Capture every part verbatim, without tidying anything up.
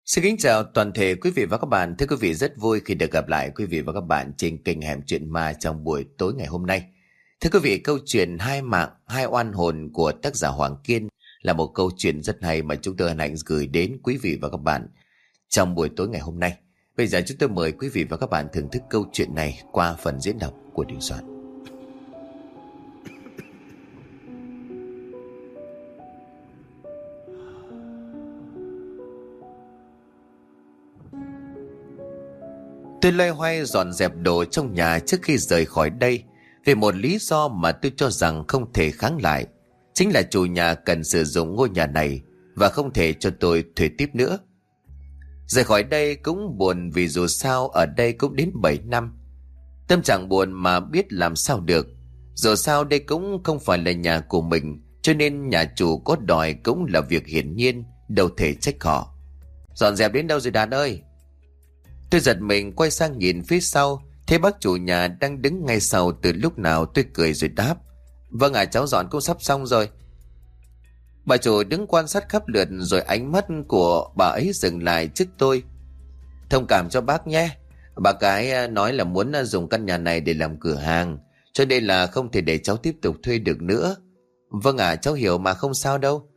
Xin kính chào toàn thể quý vị và các bạn. Thưa quý vị, rất vui khi được gặp lại quý vị và các bạn trên kênh Hẻm Chuyện Ma trong buổi tối ngày hôm nay. Thưa quý vị, câu chuyện Hai Mạng, Hai Oan Hồn của tác giả Hoàng Kiên là một câu chuyện rất hay mà chúng tôi hân hạnh gửi đến quý vị và các bạn trong buổi tối ngày hôm nay. Bây giờ chúng tôi mời quý vị và các bạn thưởng thức câu chuyện này qua phần diễn đọc của Đình Soạn. Tôi loay hoay dọn dẹp đồ trong nhà trước khi rời khỏi đây vì một lý do mà tôi cho rằng không thể kháng lại. Chính là chủ nhà cần sử dụng ngôi nhà này và không thể cho tôi thuê tiếp nữa. Rời khỏi đây cũng buồn vì dù sao ở đây cũng đến bảy năm. Tâm trạng buồn mà biết làm sao được. Dù sao đây cũng không phải là nhà của mình, cho nên nhà chủ có đòi cũng là việc hiển nhiên, đâu thể trách họ. Dọn dẹp đến đâu rồi Đạt ơi? Tôi giật mình quay sang nhìn phía sau, thấy bác chủ nhà đang đứng ngay sau từ lúc nào. Tôi cười rồi đáp: Vâng ạ, à, cháu dọn cũng sắp xong rồi. Bà chủ đứng quan sát khắp lượt rồi ánh mắt của bà ấy dừng lại trước tôi. Thông cảm cho bác nhé. Bà cái nói là muốn dùng căn nhà này để làm cửa hàng, cho nên là không thể để cháu tiếp tục thuê được nữa. Vâng ạ, à, cháu hiểu mà, không sao đâu.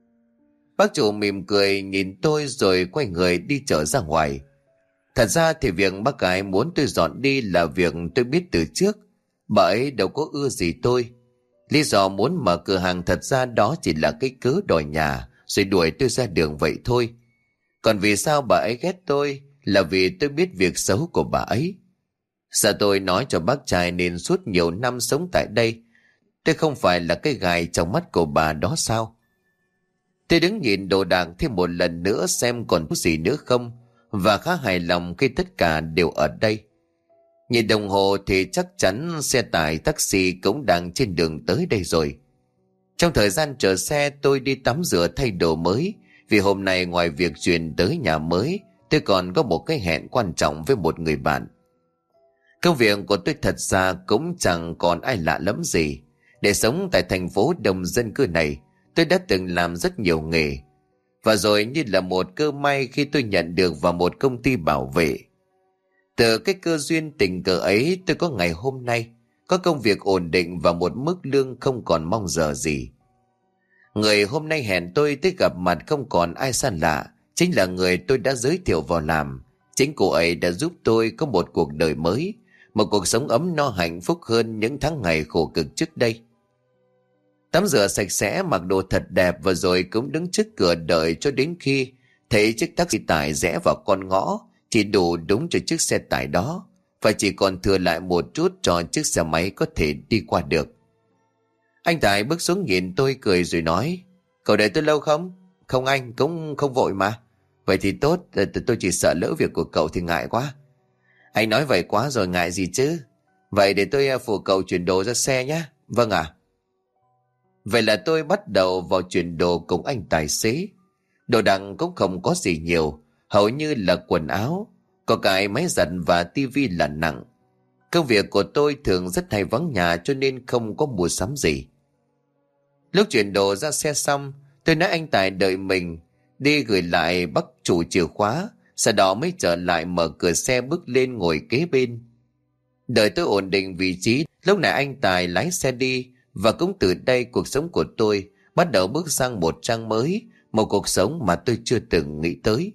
Bác chủ mỉm cười nhìn tôi rồi quay người đi trở ra ngoài. Thật ra thì việc bác gái muốn tôi dọn đi là việc tôi biết từ trước. Bà ấy đâu có ưa gì tôi. Lý do muốn mở cửa hàng thật ra đó chỉ là cái cớ đòi nhà rồi đuổi tôi ra đường vậy thôi. Còn vì sao bà ấy ghét tôi là vì tôi biết việc xấu của bà ấy. Giờ tôi nói cho bác trai nên suốt nhiều năm sống tại đây, tôi không phải là cái gài trong mắt của bà đó sao? Tôi đứng nhìn đồ đạc thêm một lần nữa xem còn có gì nữa không, và khá hài lòng khi tất cả đều ở đây. Nhìn đồng hồ thì chắc chắn xe tải taxi cũng đang trên đường tới đây rồi. Trong thời gian chờ xe tôi đi tắm rửa thay đồ mới, vì hôm nay ngoài việc chuyển tới nhà mới, tôi còn có một cái hẹn quan trọng với một người bạn. Công việc của tôi thật ra cũng chẳng còn ai lạ lắm gì. Để sống tại thành phố đông dân cư này, tôi đã từng làm rất nhiều nghề. Và rồi như là một cơ may khi tôi nhận được vào một công ty bảo vệ. Từ cái cơ duyên tình cờ ấy tôi có ngày hôm nay, có công việc ổn định và một mức lương không còn mong chờ gì. Người hôm nay hẹn tôi tới gặp mặt không còn ai xa lạ, chính là người tôi đã giới thiệu vào làm. Chính cô ấy đã giúp tôi có một cuộc đời mới, một cuộc sống ấm no hạnh phúc hơn những tháng ngày khổ cực trước đây. Tắm rửa sạch sẽ, mặc đồ thật đẹp và rồi cũng đứng trước cửa đợi cho đến khi thấy chiếc taxi tải rẽ vào con ngõ, chỉ đủ đúng cho chiếc xe tải đó, và chỉ còn thừa lại một chút cho chiếc xe máy có thể đi qua được. Anh Tài bước xuống nhìn tôi cười rồi nói: Cậu đợi tôi lâu không? Không anh, cũng không vội mà. Vậy thì tốt, tôi chỉ sợ lỡ việc của cậu thì ngại quá. Anh nói vậy quá rồi, ngại gì chứ. Vậy để tôi phụ cậu chuyển đồ ra xe nhé. Vâng ạ. À. Vậy là tôi bắt đầu vào chuyển đồ cùng anh tài xế. Đồ đạc cũng không có gì nhiều, hầu như là quần áo, có cái máy giặt và tivi là nặng. Công việc của tôi thường rất hay vắng nhà cho nên không có mua sắm gì. Lúc chuyển đồ ra xe xong, tôi nói anh Tài đợi mình đi gửi lại bác chủ chìa khóa, sau đó mới trở lại mở cửa xe bước lên ngồi kế bên. Đợi tôi ổn định vị trí, lúc này anh Tài lái xe đi. Và cũng từ đây cuộc sống của tôi bắt đầu bước sang một trang mới, một cuộc sống mà tôi chưa từng nghĩ tới.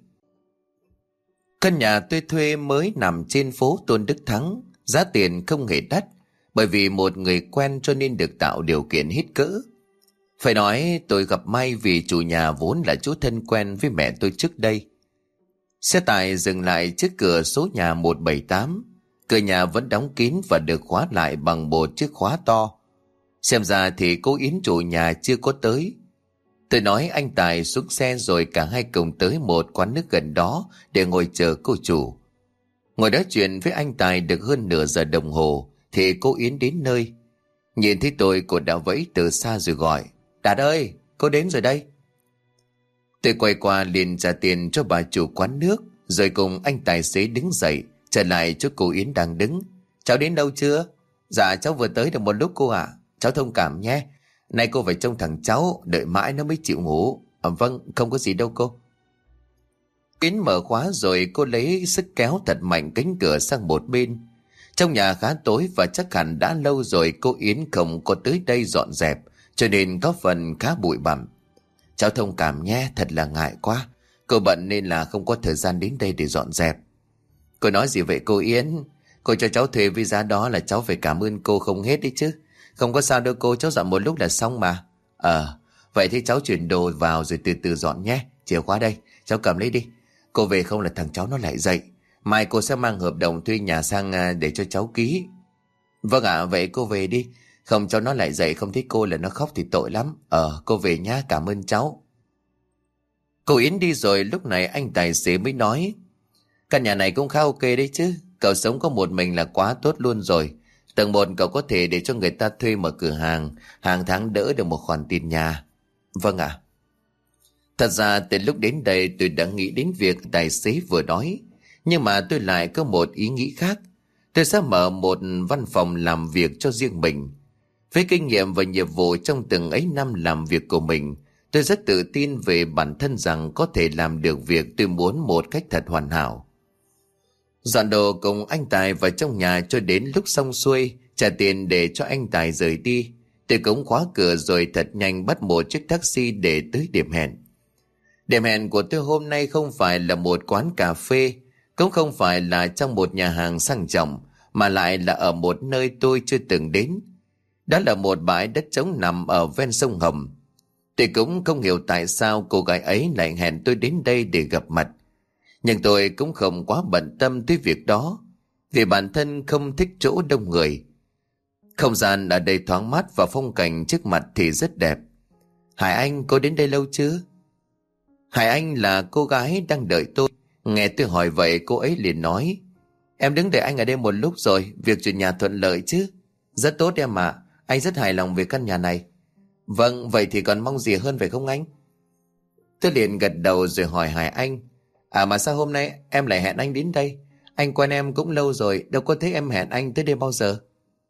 Căn nhà tôi thuê mới nằm trên phố Tôn Đức Thắng, giá tiền không hề đắt, bởi vì một người quen cho nên được tạo điều kiện hết cỡ. Phải nói tôi gặp may vì chủ nhà vốn là chú thân quen với mẹ tôi trước đây. Xe tải dừng lại trước cửa số nhà một bảy tám, cửa nhà vẫn đóng kín và được khóa lại bằng một chiếc khóa to. Xem ra thì cô Yến chủ nhà chưa có tới. Tôi nói anh Tài xuống xe rồi cả hai cùng tới một quán nước gần đó để ngồi chờ cô chủ. Ngồi nói chuyện với anh Tài được hơn nửa giờ đồng hồ thì cô Yến đến nơi. Nhìn thấy tôi, cô đã vẫy từ xa rồi gọi: Đạt ơi, cô đến rồi đây. Tôi quay qua liền trả tiền cho bà chủ quán nước, rồi cùng anh tài xế đứng dậy trở lại chỗ cô Yến đang đứng. Cháu đến đâu chưa? Dạ cháu vừa tới được một lúc cô ạ. À. Cháu thông cảm nhé. Nay cô phải trông thằng cháu, đợi mãi nó mới chịu ngủ. À, vâng, không có gì đâu cô. Yến mở khóa rồi cô lấy sức kéo thật mạnh cánh cửa sang một bên. Trong nhà khá tối và chắc hẳn đã lâu rồi cô Yến không có tới đây dọn dẹp, cho nên có phần khá bụi bặm. Cháu thông cảm nhé, thật là ngại quá. Cô bận nên là không có thời gian đến đây để dọn dẹp. Cô nói gì vậy cô Yến? Cô cho cháu thuê với giá đó là cháu phải cảm ơn cô không hết đấy chứ. Không có sao đâu cô, cháu dọn một lúc là xong mà. Ờ, vậy thì cháu chuyển đồ vào rồi từ từ dọn nhé. Chìa khóa đây, cháu cầm lấy đi. Cô về không là thằng cháu nó lại dậy. Mai cô sẽ mang hợp đồng thuê nhà sang để cho cháu ký. Vâng ạ, vậy cô về đi. Không cháu nó lại dậy không thấy cô là nó khóc thì tội lắm. Ờ, cô về nhá, cảm ơn cháu. Cô Yến đi rồi lúc này anh tài xế mới nói: căn nhà này cũng khá ok đấy chứ. Cậu sống có một mình là quá tốt luôn rồi. Tầng một cậu có thể để cho người ta thuê mở cửa hàng, hàng tháng đỡ được một khoản tiền nhà. Vâng ạ. Thật ra từ lúc đến đây tôi đã nghĩ đến việc tài xế vừa nói. Nhưng mà tôi lại có một ý nghĩ khác. Tôi sẽ mở một văn phòng làm việc cho riêng mình. Với kinh nghiệm và nhiệm vụ trong từng ấy năm làm việc của mình, tôi rất tự tin về bản thân rằng có thể làm được việc tôi muốn một cách thật hoàn hảo. Dọn đồ cùng anh Tài vào trong nhà cho đến lúc xong xuôi, trả tiền để cho anh Tài rời đi. Tôi cũng khóa cửa rồi thật nhanh bắt một chiếc taxi để tới điểm hẹn. Điểm hẹn của tôi hôm nay không phải là một quán cà phê, cũng không phải là trong một nhà hàng sang trọng, mà lại là ở một nơi tôi chưa từng đến. Đó là một bãi đất trống nằm ở ven sông Hồng. Tôi cũng không hiểu tại sao cô gái ấy lại hẹn tôi đến đây để gặp mặt. Nhưng tôi cũng không quá bận tâm tới việc đó, vì bản thân không thích chỗ đông người. Không gian ở đây thoáng mát và phong cảnh trước mặt thì rất đẹp. Hải Anh, cô đến đây lâu chưa? Hải Anh là cô gái đang đợi tôi. Nghe tôi hỏi vậy cô ấy liền nói: em đứng đợi anh ở đây một lúc rồi, việc chuyển nhà thuận lợi chứ? Rất tốt em ạ, anh rất hài lòng về căn nhà này. Vâng, vậy thì còn mong gì hơn phải không anh? Tôi liền gật đầu rồi hỏi Hải Anh: à mà sao hôm nay em lại hẹn anh đến đây? Anh quen em cũng lâu rồi, đâu có thấy em hẹn anh tới đây bao giờ.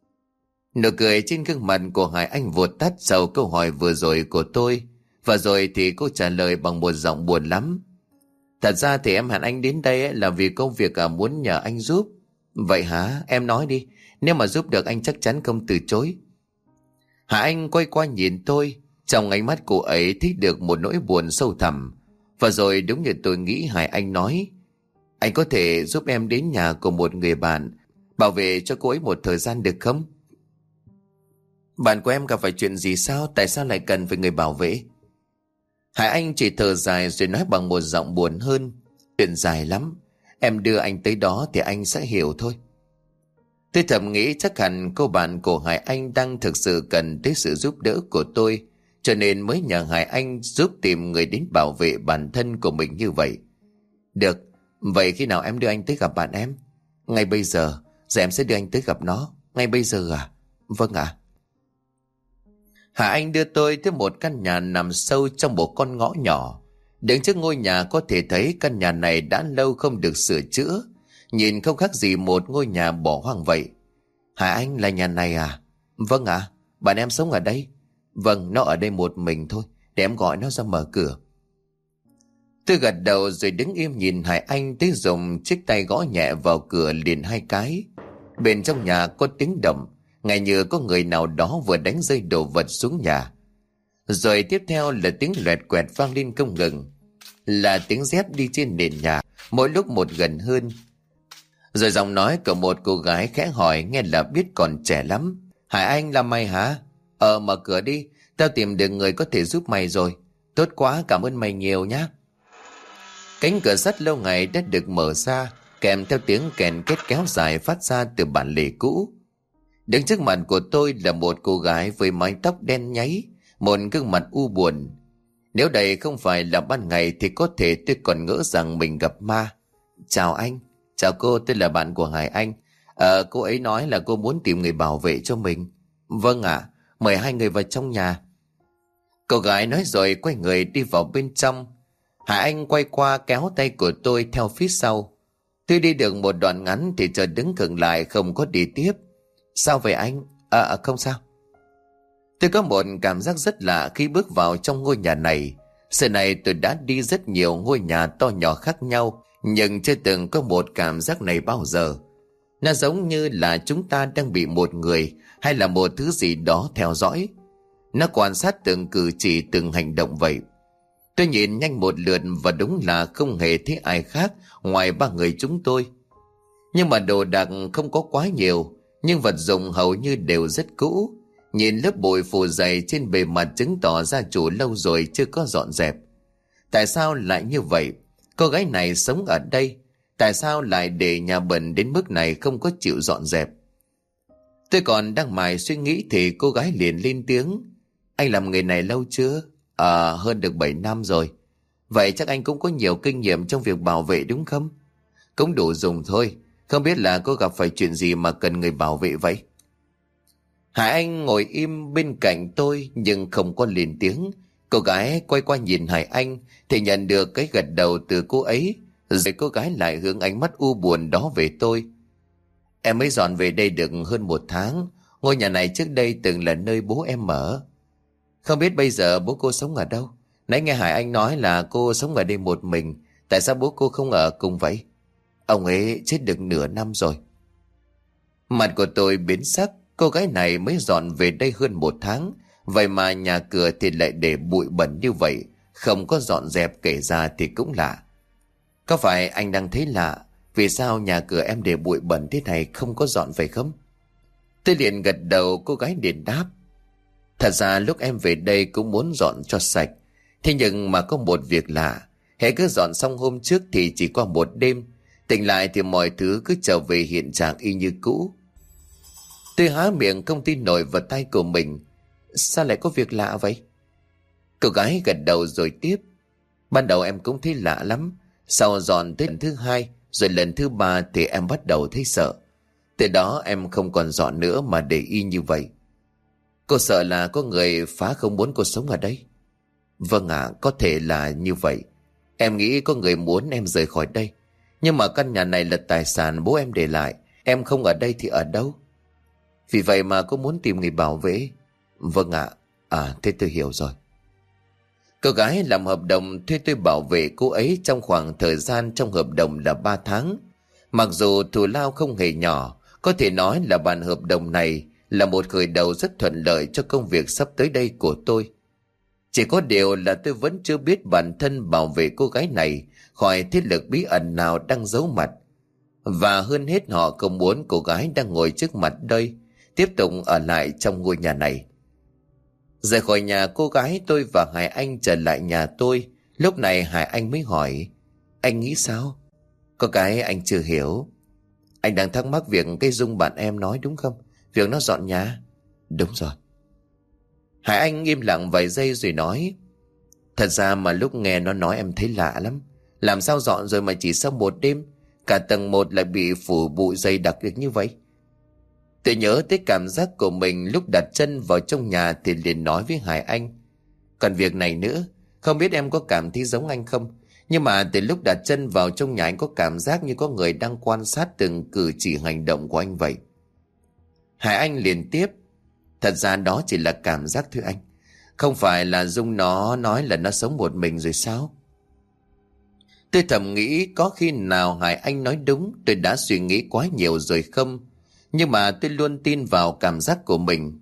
Nụ cười trên gương mặt của Hải Anh vụt tắt sau câu hỏi vừa rồi của tôi. Và rồi thì cô trả lời bằng một giọng buồn lắm: thật ra thì em hẹn anh đến đây là vì công việc à, muốn nhờ anh giúp. Vậy hả? Em nói đi, nếu mà giúp được anh chắc chắn không từ chối. Hải Anh quay qua nhìn tôi, trong ánh mắt cô ấy thấy được một nỗi buồn sâu thẳm. Và rồi đúng như tôi nghĩ, Hải Anh nói: anh có thể giúp em đến nhà của một người bạn, bảo vệ cho cô ấy một thời gian được không? Bạn của em gặp phải chuyện gì sao? Tại sao lại cần phải người bảo vệ? Hải Anh chỉ thở dài rồi nói bằng một giọng buồn hơn: chuyện dài lắm, em đưa anh tới đó thì anh sẽ hiểu thôi. Tôi thầm nghĩ chắc hẳn cô bạn của Hải Anh đang thực sự cần tới sự giúp đỡ của tôi, cho nên mới nhờ Hải Anh giúp tìm người đến bảo vệ bản thân của mình như vậy. Được, vậy khi nào em đưa anh tới gặp bạn em? Ngay bây giờ, giờ em sẽ đưa anh tới gặp nó. Ngay bây giờ à? Vâng ạ. Hải Anh đưa tôi tới một căn nhà nằm sâu trong một con ngõ nhỏ. Đứng trước ngôi nhà có thể thấy căn nhà này đã lâu không được sửa chữa, nhìn không khác gì một ngôi nhà bỏ hoang vậy. Hải Anh, là nhà này à? Vâng ạ. À, bạn em sống ở đây? Vâng, nó ở đây một mình thôi, để em gọi nó ra mở cửa. Tôi gật đầu rồi đứng im nhìn Hải Anh tới dùng chiếc tay gõ nhẹ vào cửa liền hai cái. Bên trong nhà có tiếng động, ngay như có người nào đó vừa đánh rơi đồ vật xuống nhà. Rồi tiếp theo là tiếng loẹt quẹt vang lên không ngừng, là tiếng dép đi trên nền nhà, mỗi lúc một gần hơn. Rồi giọng nói của một cô gái khẽ hỏi, nghe là biết còn trẻ lắm: Hải Anh, là mày hả? Ờ, mở cửa đi, tao tìm được người có thể giúp mày rồi. Tốt quá, cảm ơn mày nhiều nhá. Cánh cửa sắt lâu ngày đã được mở ra, kèm theo tiếng kèn kết kéo dài phát ra từ bản lề cũ. Đứng trước mặt của tôi là một cô gái với mái tóc đen nháy, một gương mặt u buồn. Nếu đây không phải là ban ngày thì có thể tôi còn ngỡ rằng mình gặp ma. Chào anh. Chào cô, tôi là bạn của Hải Anh. Ờ, cô ấy nói là cô muốn tìm người bảo vệ cho mình. Vâng ạ, à, mời hai người vào trong nhà. Cô gái nói rồi quay người đi vào bên trong. Hải Anh quay qua kéo tay của tôi theo phía sau. Tôi đi được một đoạn ngắn thì chợt đứng khựng lại, không có đi tiếp. Sao vậy anh? À, à không sao. Tôi có một cảm giác rất lạ khi bước vào trong ngôi nhà này. Xưa này tôi đã đi rất nhiều ngôi nhà to nhỏ khác nhau, nhưng chưa từng có một cảm giác này bao giờ. Nó giống như là chúng ta đang bị một người hay là một thứ gì đó theo dõi. Nó quan sát từng cử chỉ, từng hành động vậy. Tôi nhìn nhanh một lượt và đúng là không hề thấy ai khác ngoài ba người chúng tôi. Nhưng mà đồ đạc không có quá nhiều, nhưng vật dụng hầu như đều rất cũ. Nhìn lớp bụi phủ dày trên bề mặt chứng tỏ gia chủ lâu rồi chưa có dọn dẹp. Tại sao lại như vậy? Cô gái này sống ở đây, tại sao lại để nhà bẩn đến mức này không có chịu dọn dẹp? Tôi còn đang mải suy nghĩ thì cô gái liền lên tiếng. Anh làm nghề này lâu chưa? À, hơn được bảy năm rồi. Vậy chắc anh cũng có nhiều kinh nghiệm trong việc bảo vệ đúng không? Cũng đủ dùng thôi. Không biết là có gặp phải chuyện gì mà cần người bảo vệ vậy? Hải Anh ngồi im bên cạnh tôi nhưng không có lên tiếng. Cô gái quay qua nhìn Hải Anh thì nhận được cái gật đầu từ cô ấy. Rồi cô gái lại hướng ánh mắt u buồn đó về tôi. Em mới dọn về đây được hơn một tháng. Ngôi nhà này trước đây từng là nơi bố em ở. Không biết bây giờ bố cô sống ở đâu? Nãy nghe Hải Anh nói là cô sống ở đây một mình. Tại sao bố cô không ở cùng vậy? Ông ấy chết được nửa năm rồi. Mặt của tôi biến sắc. Cô gái này mới dọn về đây hơn một tháng. Vậy mà nhà cửa thì lại để bụi bẩn như vậy, không có dọn dẹp, kể ra thì cũng lạ. Có phải anh đang thấy lạ? Vì sao nhà cửa em để bụi bẩn thế này không có dọn phải không? Tôi liền gật đầu, cô gái liền đáp. Thật ra lúc em về đây cũng muốn dọn cho sạch. Thế nhưng mà có một việc lạ. Hễ cứ dọn xong hôm trước thì chỉ qua một đêm, tỉnh lại thì mọi thứ cứ trở về hiện trạng y như cũ. Tôi há miệng không tin nổi vào tay của mình. Sao lại có việc lạ vậy? Cô gái gật đầu rồi tiếp. Ban đầu em cũng thấy lạ lắm. Sau dọn tới lần thứ hai, rồi lần thứ ba thì em bắt đầu thấy sợ. Từ đó em không còn dọn nữa mà để y như vậy. Cô sợ là có người phá không muốn cô sống ở đây? Vâng ạ, à, có thể là như vậy. Em nghĩ có người muốn em rời khỏi đây. Nhưng mà căn nhà này là tài sản bố em để lại. Em không ở đây thì ở đâu? Vì vậy mà cô muốn tìm người bảo vệ. Vâng ạ. À, à thế tôi hiểu rồi. Cô gái làm hợp đồng thuê tôi bảo vệ cô ấy trong khoảng thời gian trong hợp đồng là ba tháng. Mặc dù thù lao không hề nhỏ, có thể nói là bản hợp đồng này là một khởi đầu rất thuận lợi cho công việc sắp tới đây của tôi. Chỉ có điều là tôi vẫn chưa biết bản thân bảo vệ cô gái này khỏi thế lực bí ẩn nào đang giấu mặt. Và hơn hết họ không muốn cô gái đang ngồi trước mặt đây tiếp tục ở lại trong ngôi nhà này. Rời khỏi nhà cô gái, tôi và Hải Anh trở lại nhà tôi. Lúc này Hải Anh mới hỏi. Anh nghĩ sao? Có cái anh chưa hiểu. Anh đang thắc mắc việc cái Dung bạn em nói đúng không? Việc nó dọn nhà. Đúng rồi. Hải Anh im lặng vài giây rồi nói. Thật ra mà lúc nghe nó nói em thấy lạ lắm. Làm sao dọn rồi mà chỉ sau một đêm cả tầng một lại bị phủ bụi dày đặc được như vậy? Tôi nhớ tới cảm giác của mình lúc đặt chân vào trong nhà thì liền nói với Hải Anh. Còn việc này nữa, không biết em có cảm thấy giống anh không? Nhưng mà từ lúc đặt chân vào trong nhà anh có cảm giác như có người đang quan sát từng cử chỉ hành động của anh vậy. Hải Anh liền tiếp. Thật ra đó chỉ là cảm giác thôi anh. Không phải là Dung nó nói là nó sống một mình rồi sao? Tôi thầm nghĩ có khi nào Hải Anh nói đúng, tôi đã suy nghĩ quá nhiều rồi không? Nhưng mà tôi luôn tin vào cảm giác của mình.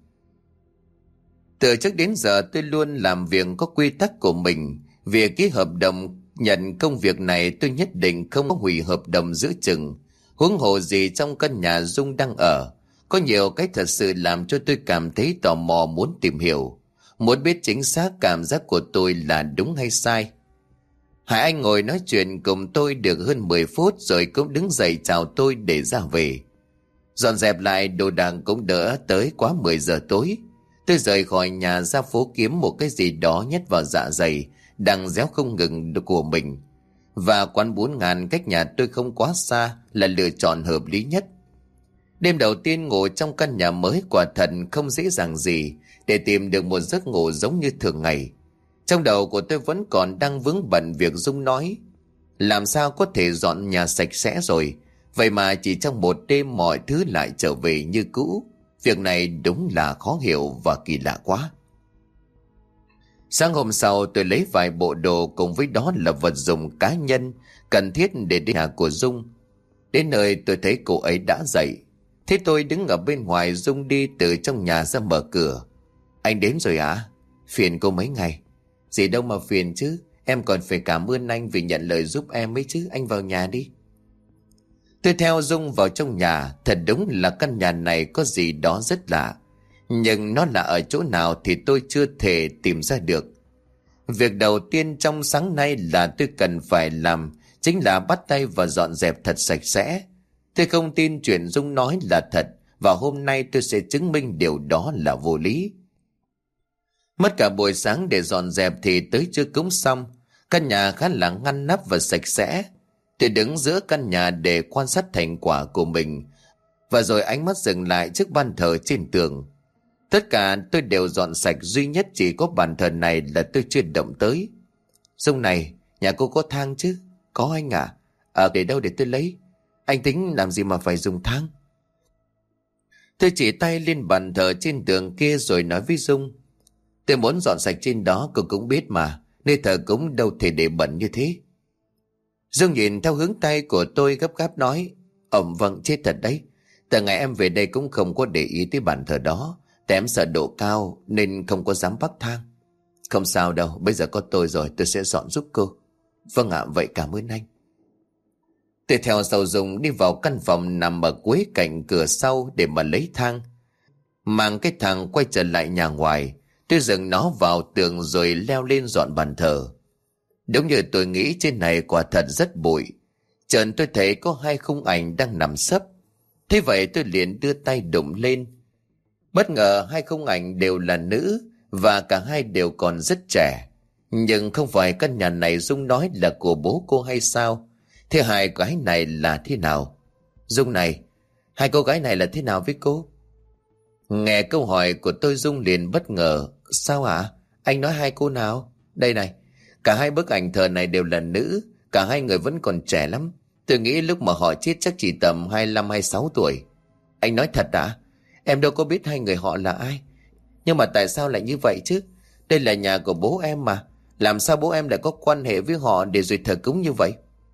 Từ trước đến giờ tôi luôn làm việc có quy tắc của mình. Việc ký hợp đồng nhận công việc này tôi nhất định không có hủy hợp đồng giữa chừng. Huống hồ gì trong căn nhà Dung đang ở. Có nhiều cái thật sự làm cho tôi cảm thấy tò mò muốn tìm hiểu. Muốn biết chính xác cảm giác của tôi là đúng hay sai. Hải Anh ngồi nói chuyện cùng tôi được hơn mười phút rồi cũng đứng dậy chào tôi để ra về. Dọn dẹp lại đồ đạc cũng đỡ tới quá mười giờ tối. Tôi rời khỏi nhà ra phố kiếm một cái gì đó nhét vào dạ dày đang réo không ngừng của mình. Và quán bún ngàn cách nhà tôi không quá xa là lựa chọn hợp lý nhất. Đêm đầu tiên ngủ trong căn nhà mới quả thật không dễ dàng gì để tìm được một giấc ngủ giống như thường ngày. Trong đầu của tôi vẫn còn đang vướng bận việc Dung nói. Làm sao có thể dọn nhà sạch sẽ rồi, vậy mà chỉ trong một đêm mọi thứ lại trở về như cũ. Việc này đúng là khó hiểu và kỳ lạ quá. Sáng hôm sau tôi lấy vài bộ đồ cùng với đó là vật dụng cá nhân cần thiết để đến nhà của Dung. Đến nơi tôi thấy cô ấy đã dậy. Thế tôi đứng ở bên ngoài, Dung đi từ trong nhà ra mở cửa. Anh đến rồi à? Phiền cô mấy ngày. Gì đâu mà phiền chứ. Em còn phải cảm ơn anh vì nhận lời giúp em ấy chứ. Anh vào nhà đi. Tôi theo Dung vào trong nhà. Thật đúng là căn nhà này có gì đó rất lạ. Nhưng nó là ở chỗ nào thì tôi chưa thể tìm ra được. Việc đầu tiên trong sáng nay là tôi cần phải làm chính là bắt tay và dọn dẹp thật sạch sẽ. Tôi không tin chuyện Dung nói là thật, và hôm nay tôi sẽ chứng minh điều đó là vô lý. Mất cả buổi sáng để dọn dẹp thì tới trưa cũng xong. Căn nhà khá là ngăn nắp và sạch sẽ. Tôi đứng giữa căn nhà để quan sát thành quả của mình, và rồi ánh mắt dừng lại trước bàn thờ trên tường. Tất cả tôi đều dọn sạch, duy nhất chỉ có bàn thờ này là tôi chưa động tới. Dung này, nhà cô có thang chứ? Có anh à? À, để đâu để tôi lấy? Anh tính làm gì mà phải dùng thang? Tôi chỉ tay lên bàn thờ trên tường kia rồi nói với Dung. Tôi muốn dọn sạch trên đó, cô cũng biết mà. Nơi thờ cũng đâu thể để bẩn như thế. Dung nhìn theo hướng tay của tôi gấp gáp nói. Ổng vâng, chết thật đấy. Từ ngày em về đây cũng không có để ý tới bàn thờ đó. Tại em sợ độ cao nên không có dám bắc thang. Không sao đâu, bây giờ có tôi rồi, tôi sẽ dọn giúp cô. Vâng ạ, vậy cảm ơn anh. Tôi theo sau Dung đi vào căn phòng nằm ở cuối cạnh cửa sau để mà lấy thang. Mang cái thang quay trở lại nhà ngoài. Tôi dựng nó vào tường rồi leo lên dọn bàn thờ. Đúng như tôi nghĩ, trên này quả thật rất bụi. Chợt tôi thấy có hai khung ảnh đang nằm sấp. Thế vậy tôi liền đưa tay đụng lên. Bất ngờ hai khung ảnh đều là nữ, và cả hai đều còn rất trẻ. Nhưng không phải căn nhà này Dung nói là của bố cô hay sao? Thế hai gái này là thế nào? Dung này, hai cô gái này là thế nào với cô? Nghe câu hỏi của tôi, Dung liền bất ngờ. Sao ạ? À? Anh nói hai cô nào? Đây này, cả hai bức ảnh thờ này đều là nữ. Cả hai người vẫn còn trẻ lắm. Tôi nghĩ lúc mà họ chết chắc chỉ tầm hai mươi lăm hai mươi sáu tuổi. Anh nói thật à? Em đâu có biết hai người họ là ai. Nhưng mà tại sao lại như vậy chứ? Đây là nhà của bố em mà. Làm sao bố em lại có quan hệ với họ để rồi thờ cúng như vậy?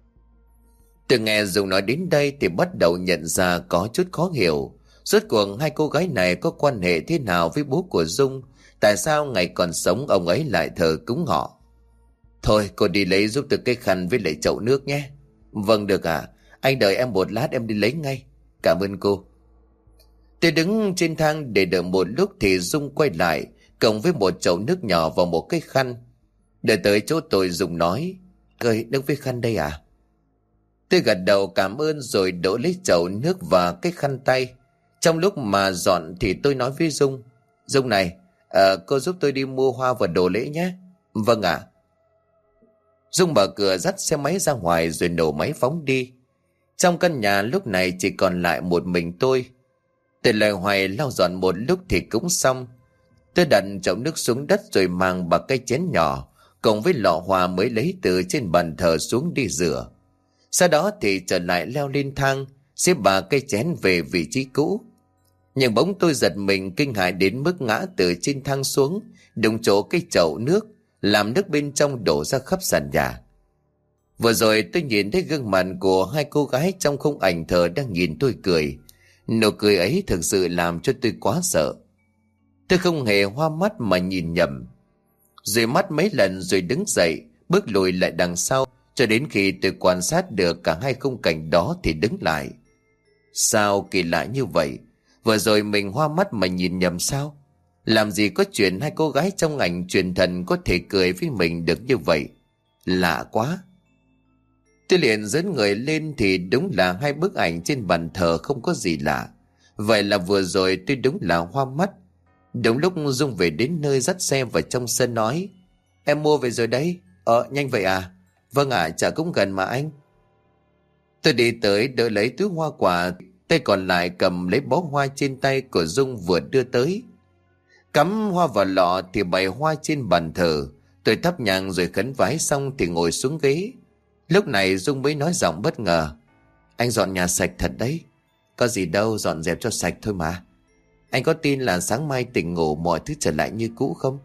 Từ nghe Dung nói đến đây thì bắt đầu nhận ra có chút khó hiểu. Rốt cuộc hai cô gái này có quan hệ thế nào với bố của Dung? Tại sao ngày còn sống ông ấy lại thờ cúng họ? Thôi cô đi lấy giúp tôi cái khăn với lại chậu nước nhé. Vâng được ạ. À. Anh đợi em một lát, em đi lấy ngay. Cảm ơn cô. Tôi đứng trên thang để đợi một lúc thì Dung quay lại, cộng với một chậu nước nhỏ và một cái khăn. Đợi tới chỗ tôi, Dung nói. Cười đứng với khăn đây à? Tôi gật đầu cảm ơn rồi đổ lấy chậu nước và cái khăn tay. Trong lúc mà dọn thì tôi nói với Dung. Dung này, à, cô giúp tôi đi mua hoa và đồ lễ nhé. Vâng ạ. À. Dung mở cửa dắt xe máy ra ngoài rồi nổ máy phóng đi. Trong căn nhà lúc này chỉ còn lại một mình tôi. Tôi loay hoay lau dọn một lúc thì cũng xong. Tôi đặt chậu nước xuống đất rồi mang bằng cái chén nhỏ cùng với lọ hoa mới lấy từ trên bàn thờ xuống đi rửa. Sau đó thì trở lại leo lên thang, xếp ba cây chén về vị trí cũ. Nhưng bỗng tôi giật mình kinh hãi đến mức ngã từ trên thang xuống, đụng chỗ cái chậu nước, làm nước bên trong đổ ra khắp sàn nhà. Vừa rồi tôi nhìn thấy gương mặt của hai cô gái trong khung ảnh thờ đang nhìn tôi cười. Nụ cười ấy thực sự làm cho tôi quá sợ. Tôi không hề hoa mắt mà nhìn nhầm. Rồi mắt mấy lần rồi đứng dậy, bước lùi lại đằng sau, cho đến khi tôi quan sát được cả hai khung cảnh đó thì đứng lại. Sao kỳ lạ như vậy? Vừa rồi mình hoa mắt mà nhìn nhầm sao? Làm gì có chuyện hai cô gái trong ảnh truyền thần có thể cười với mình được như vậy? Lạ quá. Tôi liền dẫn người lên thì đúng là hai bức ảnh trên bàn thờ không có gì lạ. Vậy là vừa rồi tôi đúng là hoa mắt. Đúng lúc Dung về đến nơi dắt xe vào trong sân nói. Em mua về rồi đấy. Ờ nhanh vậy à? Vâng ạ, à, chợ cũng gần mà anh. Tôi đi tới đỡ lấy túi hoa quả, tay còn lại cầm lấy bó hoa trên tay của Dung vừa đưa tới. Cắm hoa vào lọ thì bày hoa trên bàn thờ. Tôi thắp nhang rồi khấn vái xong thì ngồi xuống ghế. Lúc này Dung mới nói giọng bất ngờ. Anh dọn nhà sạch thật đấy. Có gì đâu, dọn dẹp cho sạch thôi mà. Anh có tin là sáng mai tỉnh ngủ mọi thứ trở lại như cũ không?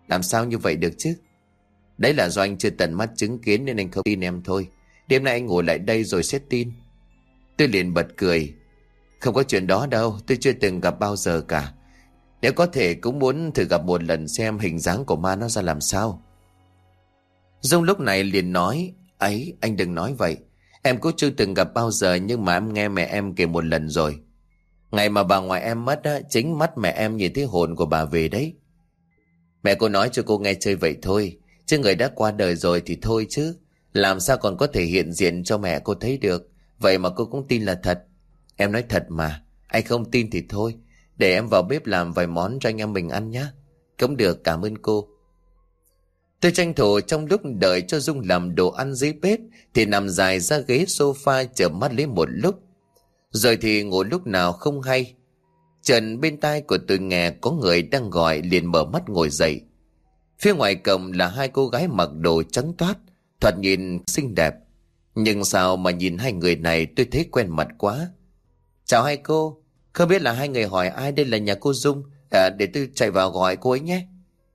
Làm sao như vậy được chứ? Đấy là do anh chưa tận mắt chứng kiến nên anh không tin em thôi. Đêm nay anh ngồi lại đây rồi sẽ tin. Tôi liền bật cười. Không có chuyện đó đâu, tôi chưa từng gặp bao giờ cả. Nếu có thể cũng muốn thử gặp một lần xem hình dáng của ma nó ra làm sao. Dung lúc này liền nói, ấy anh đừng nói vậy. Em cũng chưa từng gặp bao giờ, nhưng mà em nghe mẹ em kể một lần rồi. Ngày mà bà ngoại em mất á, chính mắt mẹ em nhìn thấy hồn của bà về đấy. Mẹ cô nói cho cô nghe chơi vậy thôi, chứ người đã qua đời rồi thì thôi chứ. Làm sao còn có thể hiện diện cho mẹ cô thấy được. Vậy mà cô cũng tin là thật. Em nói thật mà. Anh không tin thì thôi, để em vào bếp làm vài món cho anh em mình ăn nhé. Cũng được, cảm ơn cô. Tôi tranh thủ trong lúc đợi cho Dung làm đồ ăn dưới bếp thì nằm dài ra ghế sofa chợp mắt lấy một lúc. Rồi thì ngủ lúc nào không hay. Trần bên tai của tôi nghe có người đang gọi, liền mở mắt ngồi dậy. Phía ngoài cổng là hai cô gái mặc đồ trắng toát, thoạt nhìn xinh đẹp. Nhưng sao mà nhìn hai người này tôi thấy quen mặt quá. Chào hai cô, không biết là hai người hỏi ai đây là nhà cô Dung, à, để tôi chạy vào gọi cô ấy nhé.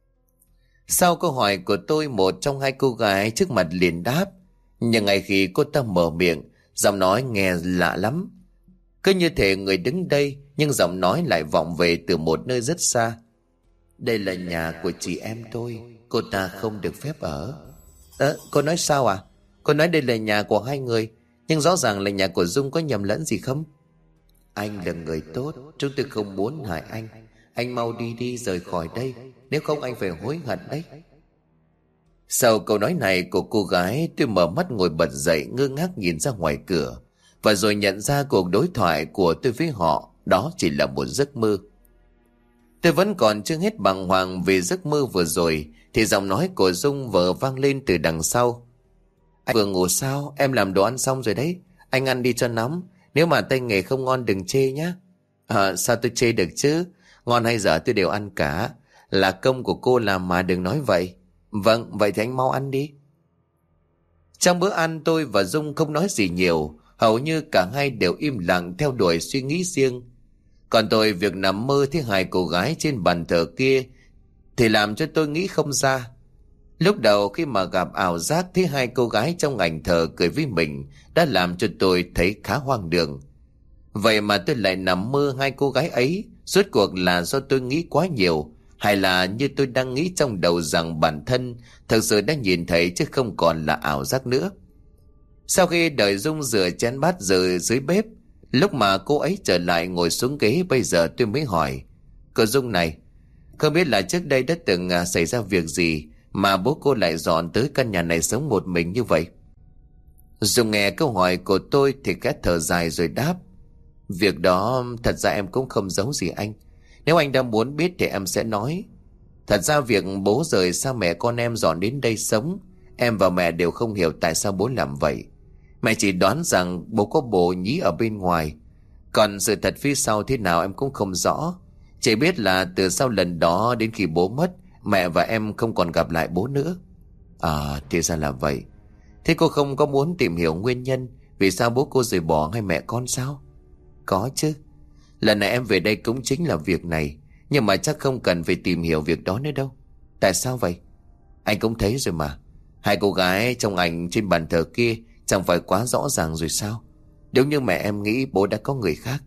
Sau câu hỏi của tôi, một trong hai cô gái trước mặt liền đáp. Nhưng ngay khi cô ta mở miệng, giọng nói nghe lạ lắm. Cứ như thể người đứng đây, nhưng giọng nói lại vọng về từ một nơi rất xa. Đây là nhà của chị em tôi, cô ta không được phép ở. Ơ, cô nói sao à? Cô nói đây là nhà của hai người, nhưng rõ ràng là nhà của Dung, có nhầm lẫn gì không? Anh là người tốt, chúng tôi không muốn hại anh. Anh mau đi đi, rời khỏi đây, nếu không anh phải hối hận đấy. Sau câu nói này của cô gái, tôi mở mắt ngồi bật dậy, ngơ ngác nhìn ra ngoài cửa. Và rồi nhận ra cuộc đối thoại của tôi với họ đó chỉ là một giấc mơ. Tôi vẫn còn chưa hết bàng hoàng về giấc mơ vừa rồi thì giọng nói của Dung vợ vang lên từ đằng sau. Anh vừa ngủ sao? Em làm đồ ăn xong rồi đấy, anh ăn đi cho nóng. Nếu mà tay nghề không ngon đừng chê nhé. À, sao tôi chê được chứ? Ngon hay dở tôi đều ăn cả. Là công của cô làm mà, đừng nói vậy. Vâng, vậy thì anh mau ăn đi. Trong bữa ăn tôi và Dung không nói gì nhiều. Hầu như cả hai đều im lặng theo đuổi suy nghĩ riêng. Còn tôi, việc nằm mơ thấy hai cô gái trên bàn thờ kia thì làm cho tôi nghĩ không ra. Lúc đầu khi mà gặp ảo giác thấy hai cô gái trong ảnh thờ cười với mình đã làm cho tôi thấy khá hoang đường. Vậy mà tôi lại nằm mơ hai cô gái ấy, rốt cuộc là do tôi nghĩ quá nhiều, hay là như tôi đang nghĩ trong đầu rằng bản thân thật sự đã nhìn thấy chứ không còn là ảo giác nữa. Sau khi đợi Dung rửa chén bát rồi dưới bếp, lúc mà cô ấy trở lại ngồi xuống ghế, bây giờ tôi mới hỏi: Cô Dung này, không biết là trước đây đã từng à, xảy ra việc gì mà bố cô lại dọn tới căn nhà này sống một mình như vậy? Dung nghe câu hỏi của tôi thì khẽ thở dài rồi đáp: Việc đó thật ra em cũng không giấu gì anh. Nếu anh đang muốn biết thì em sẽ nói. Thật ra việc bố rời xa mẹ con em dọn đến đây sống, em và mẹ đều không hiểu tại sao bố làm vậy. Mẹ chỉ đoán rằng bố có bồ nhí ở bên ngoài. Còn sự thật phía sau thế nào em cũng không rõ. Chỉ biết là từ sau lần đó đến khi bố mất, mẹ và em không còn gặp lại bố nữa. À, thì ra là vậy. Thế cô không có muốn tìm hiểu nguyên nhân vì sao bố cô rời bỏ hai mẹ con sao? Có chứ. Lần này em về đây cũng chính là việc này. Nhưng mà chắc không cần phải tìm hiểu việc đó nữa đâu. Tại sao vậy? Anh cũng thấy rồi mà. Hai cô gái trong ảnh trên bàn thờ kia chẳng phải quá rõ ràng rồi sao? Nếu như mẹ em nghĩ bố đã có người khác.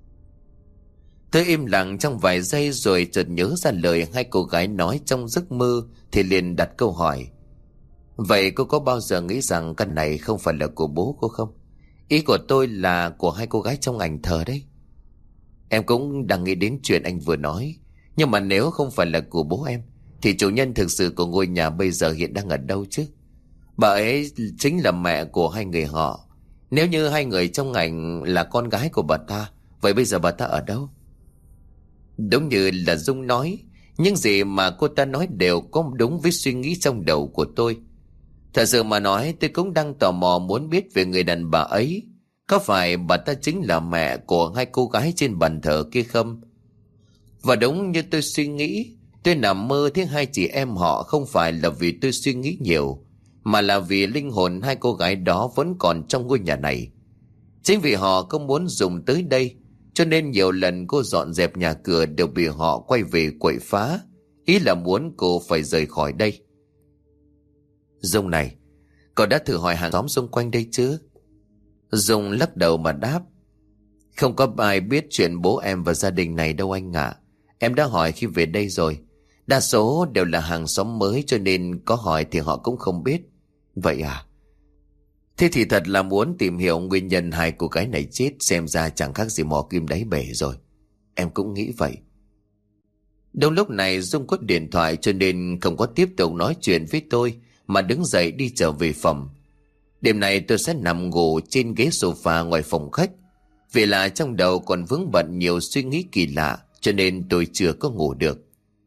Tôi im lặng trong vài giây rồi chợt nhớ ra lời hai cô gái nói trong giấc mơ thì liền đặt câu hỏi: Vậy cô có bao giờ nghĩ rằng căn này không phải là của bố cô không? Ý của tôi là của hai cô gái trong ảnh thờ đấy. Em cũng đang nghĩ đến chuyện anh vừa nói. Nhưng mà nếu không phải là của bố em thì chủ nhân thực sự của ngôi nhà bây giờ hiện đang ở đâu chứ? Bà ấy chính là mẹ của hai người họ. Nếu như hai người trong ảnh là con gái của bà ta, vậy bây giờ bà ta ở đâu? Đúng như là Dung nói, những gì mà cô ta nói đều có đúng với suy nghĩ trong đầu của tôi. Thật sự mà nói, tôi cũng đang tò mò muốn biết về người đàn bà ấy. Có phải bà ta chính là mẹ của hai cô gái trên bàn thờ kia không? Và đúng như tôi suy nghĩ, tôi nằm mơ thấy hai chị em họ không phải là vì tôi suy nghĩ nhiều, mà là vì linh hồn hai cô gái đó vẫn còn trong ngôi nhà này. Chính vì họ không muốn dùng tới đây, cho nên nhiều lần cô dọn dẹp nhà cửa đều bị họ quay về quậy phá. Ý là muốn cô phải rời khỏi đây. Dung này, cậu đã thử hỏi hàng xóm xung quanh đây chứ? Dung lắc đầu mà đáp. Không có ai biết chuyện bố em và gia đình này đâu anh ạ. Em đã hỏi khi về đây rồi. Đa số đều là hàng xóm mới, cho nên có hỏi thì họ cũng không biết. Vậy à? Thế thì thật là muốn tìm hiểu nguyên nhân hai cô gái này chết, xem ra chẳng khác gì mò kim đáy bể rồi. Em cũng nghĩ vậy. Đúng lúc này Dung có điện thoại, cho nên không có tiếp tục nói chuyện với tôi, mà đứng dậy đi trở về phòng. Đêm nay tôi sẽ nằm ngủ trên ghế sofa ngoài phòng khách. Vì là trong đầu còn vướng bận nhiều suy nghĩ kỳ lạ, cho nên tôi chưa có ngủ được.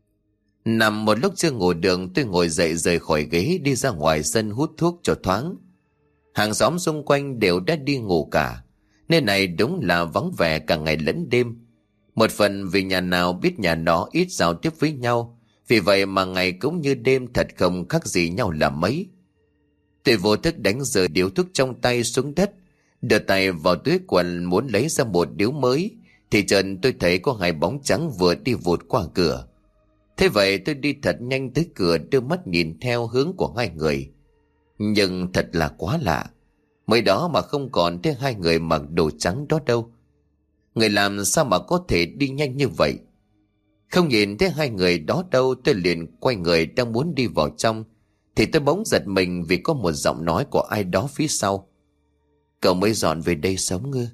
Nằm một lúc chưa ngủ được, tôi ngồi dậy rời khỏi ghế, đi ra ngoài sân hút thuốc cho thoáng. Hàng xóm xung quanh đều đã đi ngủ cả. Nơi này đúng là vắng vẻ cả ngày lẫn đêm. Một phần vì nhà nào biết nhà đó ít giao tiếp với nhau, vì vậy mà ngày cũng như đêm thật không khác gì nhau là mấy. Tôi vô thức đánh rơi điếu thuốc trong tay xuống đất, đưa tay vào túi quần muốn lấy ra một điếu mới, thì chợt tôi thấy có hai bóng trắng vừa đi vụt qua cửa. Thế vậy tôi đi thật nhanh tới cửa, đưa mắt nhìn theo hướng của hai người. Nhưng thật là quá lạ, mới đó mà không còn thấy hai người mặc đồ trắng đó đâu. Người làm sao mà có thể đi nhanh như vậy? Không nhìn thấy hai người đó đâu, tôi liền quay người đang muốn đi vào trong, thì tôi bỗng giật mình vì có một giọng nói của ai đó phía sau. Cậu mới dọn về đây sống ngư?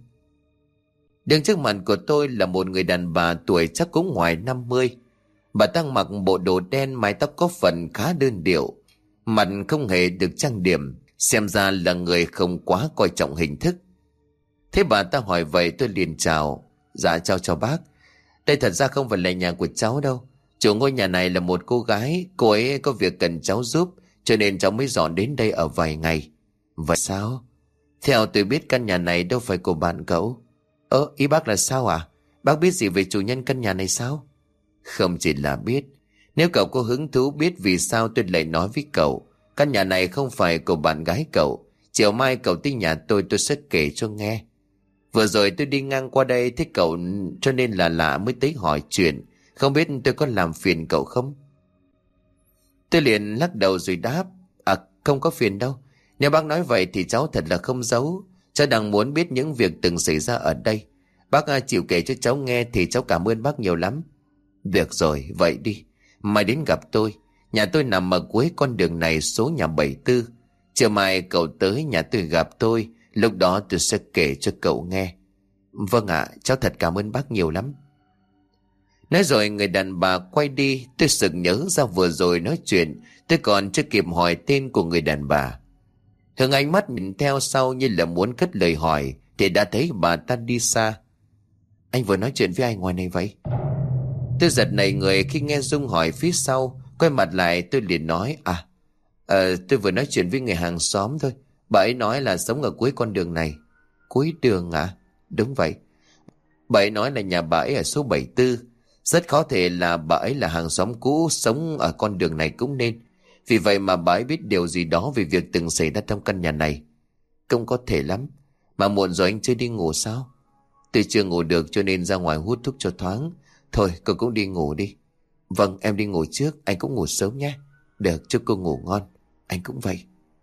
Đứng trước mặt của tôi là một người đàn bà tuổi chắc cũng ngoài năm mươi. Bà ta mặc bộ đồ đen, mái tóc có phần khá đơn điệu, mặt không hề được trang điểm, xem ra là người không quá coi trọng hình thức. Thế bà ta hỏi vậy tôi liền chào. Dạ chào chào bác. Đây thật ra không phải là nhà của cháu đâu. Chủ ngôi nhà này là một cô gái, cô ấy có việc cần cháu giúp, cho nên cháu mới dọn đến đây ở vài ngày. Vậy sao? Theo tôi biết căn nhà này đâu phải của bạn cậu. Ơ, ý bác là sao à? Bác biết gì về chủ nhân căn nhà này sao? Không chỉ là biết. Nếu cậu có hứng thú biết vì sao tôi lại nói với cậu căn nhà này không phải của bạn gái cậu, chiều mai cậu tới nhà tôi tôi sẽ kể cho nghe. Vừa rồi tôi đi ngang qua đây thấy cậu, cho nên là lạ mới tới hỏi chuyện. Không biết tôi có làm phiền cậu không? Tôi liền lắc đầu rồi đáp. À, không có phiền đâu. Nếu bác nói vậy thì cháu thật là không giấu. Cháu đang muốn biết những việc từng xảy ra ở đây. Bác chịu kể cho cháu nghe thì cháu cảm ơn bác nhiều lắm. Được rồi, vậy đi. Mai đến gặp tôi. Nhà tôi nằm ở cuối con đường này, số nhà bảy mươi tư. Chiều mai cậu tới nhà tôi gặp tôi, lúc đó tôi sẽ kể cho cậu nghe. Vâng ạ, cháu thật cảm ơn bác nhiều lắm. Nói rồi người đàn bà quay đi. Tôi sực nhớ ra vừa rồi nói chuyện tôi còn chưa kịp hỏi tên của người đàn bà. Hướng ánh mắt nhìn theo sau như là muốn cất lời hỏi, thì đã thấy bà ta đi xa. Anh vừa nói chuyện với ai ngoài này vậy? Tôi giật nảy người khi nghe Dung hỏi phía sau. Quay mặt lại tôi liền nói. À, à tôi vừa nói chuyện với người hàng xóm thôi. Bà ấy nói là sống ở cuối con đường này. Cuối đường à? Đúng vậy. Bà ấy nói là nhà bà ấy ở số bảy mươi tư. Rất khó thể là bà ấy là hàng xóm cũ sống ở con đường này cũng nên. Vì vậy mà bà ấy biết điều gì đó về việc từng xảy ra trong căn nhà này. Không có thể lắm. Mà muộn rồi anh chưa đi ngủ sao? Tôi chưa ngủ được cho nên ra ngoài hút thuốc cho thoáng. Thôi cậu cũng đi ngủ đi. Vâng, em đi ngủ trước, anh cũng ngủ sớm nhé. Được, chúc cô ngủ ngon. Anh cũng vậy.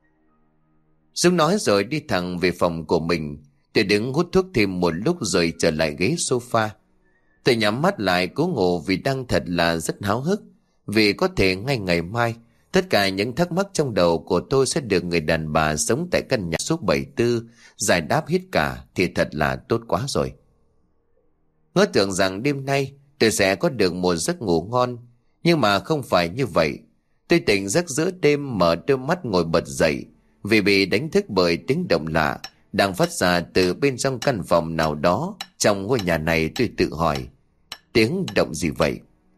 Dung nói rồi đi thẳng về phòng của mình. Tôi đứng hút thuốc thêm một lúc rồi trở lại ghế sofa. Tôi nhắm mắt lại cố ngủ vì đang thật là rất háo hức. Vì có thể ngay ngày mai, tất cả những thắc mắc trong đầu của tôi sẽ được người đàn bà sống tại căn nhà số bảy mươi tư giải đáp hết cả, thì thật là tốt quá rồi. Ngỡ tưởng rằng đêm nay tôi sẽ có được một giấc ngủ ngon, nhưng mà không phải như vậy. Tôi tỉnh giấc giữa đêm, mở đôi mắt ngồi bật dậy vì bị đánh thức bởi tiếng động lạ đang phát ra từ bên trong căn phòng nào đó trong ngôi nhà này. Tôi tự hỏi, tiếng động gì vậy?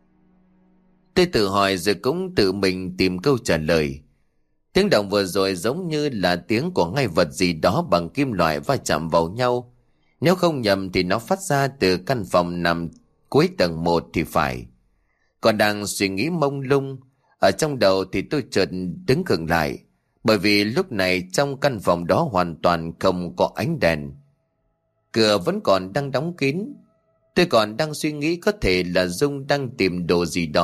Tôi tự hỏi rồi cũng tự mình tìm câu trả lời. Tiếng động vừa rồi giống như là tiếng của ngay vật gì đó bằng kim loại va chạm vào nhau. Nếu không nhầm thì nó phát ra từ căn phòng nằm cuối tầng một thì phải. Còn đang suy nghĩ mông lung ở trong đầu thì tôi chợt đứng khựng lại, bởi vì lúc này trong căn phòng đó hoàn toàn không có ánh đèn. Cửa vẫn còn đang đóng kín. Tôi còn đang suy nghĩ có thể là Dung đang tìm đồ gì đó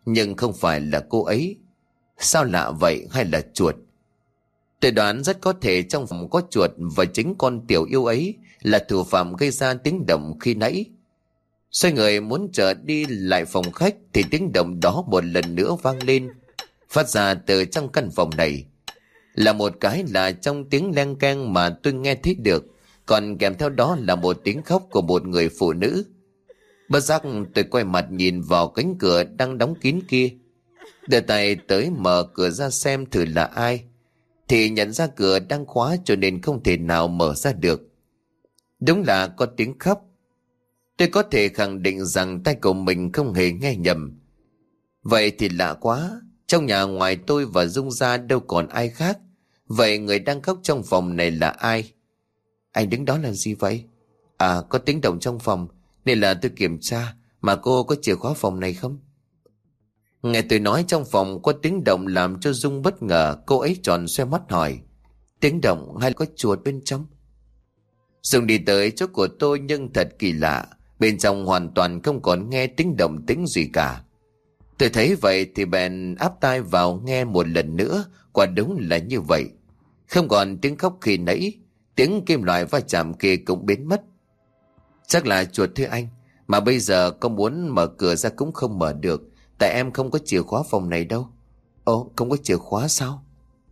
nhưng không phải là cô ấy. Sao lạ vậy, hay là chuột? Tôi đoán rất có thể trong phòng có chuột, và chính con tiểu yêu ấy là thủ phạm gây ra tiếng động khi nãy. Xoay người muốn trở đi lại phòng khách thì tiếng động đó một lần nữa vang lên, phát ra từ trong căn phòng này. Là một cái là trong tiếng len keng mà tôi nghe thấy được, còn kèm theo đó là một tiếng khóc của một người phụ nữ. Bất giác tôi quay mặt nhìn vào cánh cửa đang đóng kín kia, đưa tay tới mở cửa ra xem thử là ai, thì nhận ra cửa đang khóa cho nên không thể nào mở ra được. Đúng là có tiếng khóc. Tôi có thể khẳng định rằng tay của mình không hề nghe nhầm. Vậy thì lạ quá, trong nhà ngoài tôi và Dung ra đâu còn ai khác. Vậy người đang khóc trong phòng này là ai? Anh đứng đó làm gì vậy? À, có tiếng động trong phòng nên là tôi kiểm tra, mà cô có chìa khóa phòng này không? Nghe tôi nói trong phòng có tiếng động làm cho Dung bất ngờ. Cô ấy tròn xoe mắt hỏi, tiếng động hay có chuột bên trong? Dung đi tới chỗ của tôi, nhưng thật kỳ lạ, bên trong hoàn toàn không còn nghe tiếng động tĩnh gì cả. Tôi thấy vậy thì bèn áp tai vào nghe một lần nữa. Quả đúng là như vậy, không còn tiếng khóc khi nãy, tiếng kim loại va chạm kia cũng biến mất. Chắc là chuột thưa anh, mà bây giờ có muốn mở cửa ra cũng không mở được, tại em không có chìa khóa phòng này đâu. Ồ, không có chìa khóa sao?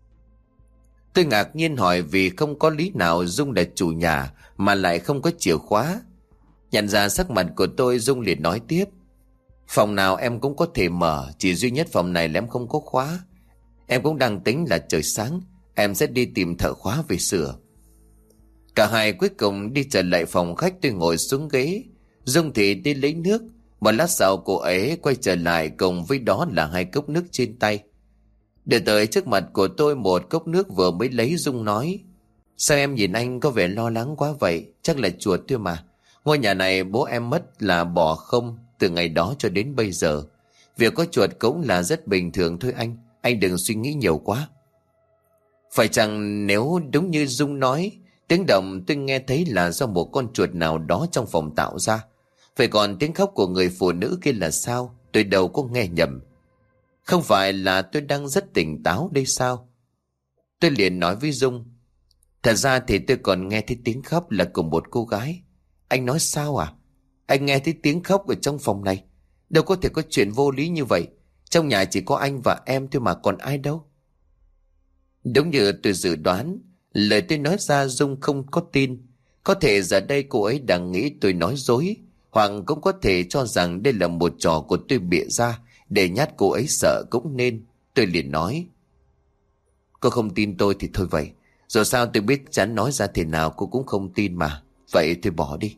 Tôi ngạc nhiên hỏi, vì không có lý nào Dung là chủ nhà mà lại không có chìa khóa. Nhận ra sắc mặt của tôi, Dung liền nói tiếp, phòng nào em cũng có thể mở, chỉ duy nhất phòng này là em không có khóa. Em cũng đang tính là trời sáng em sẽ đi tìm thợ khóa về sửa. Cả hai cuối cùng đi trở lại phòng khách. Tôi ngồi xuống ghế, Dung thì đi lấy nước. Một lát sau cô ấy quay trở lại, cùng với đó là hai cốc nước trên tay. Để tới trước mặt của tôi một cốc nước vừa mới lấy, Dung nói, sao em nhìn anh có vẻ lo lắng quá vậy? Chắc là chuột thôi mà. Ngôi nhà này bố em mất là bỏ không từ ngày đó cho đến bây giờ. Việc có chuột cũng là rất bình thường thôi anh. Anh đừng suy nghĩ nhiều quá. Phải chăng nếu đúng như Dung nói, tiếng động tôi nghe thấy là do một con chuột nào đó trong phòng tạo ra? Vậy còn tiếng khóc của người phụ nữ kia là sao? Tôi đâu có nghe nhầm. Không phải là tôi đang rất tỉnh táo đây sao? Tôi liền nói với Dung, thật ra thì tôi còn nghe thấy tiếng khóc là của một cô gái. Anh nói sao à? Anh nghe thấy tiếng khóc ở trong phòng này? Đâu có thể có chuyện vô lý như vậy. Trong nhà chỉ có anh và em thôi mà, còn ai đâu. Đúng như tôi dự đoán, lời tôi nói ra Dung không có tin. Có thể giờ đây cô ấy đang nghĩ tôi nói dối, hoặc cũng có thể cho rằng đây là một trò của tôi bịa ra để nhát cô ấy sợ cũng nên. Tôi liền nói, cô không tin tôi thì thôi vậy. Rồi sao tôi biết chắn nói ra thế nào cô cũng không tin mà. Vậy thôi bỏ đi.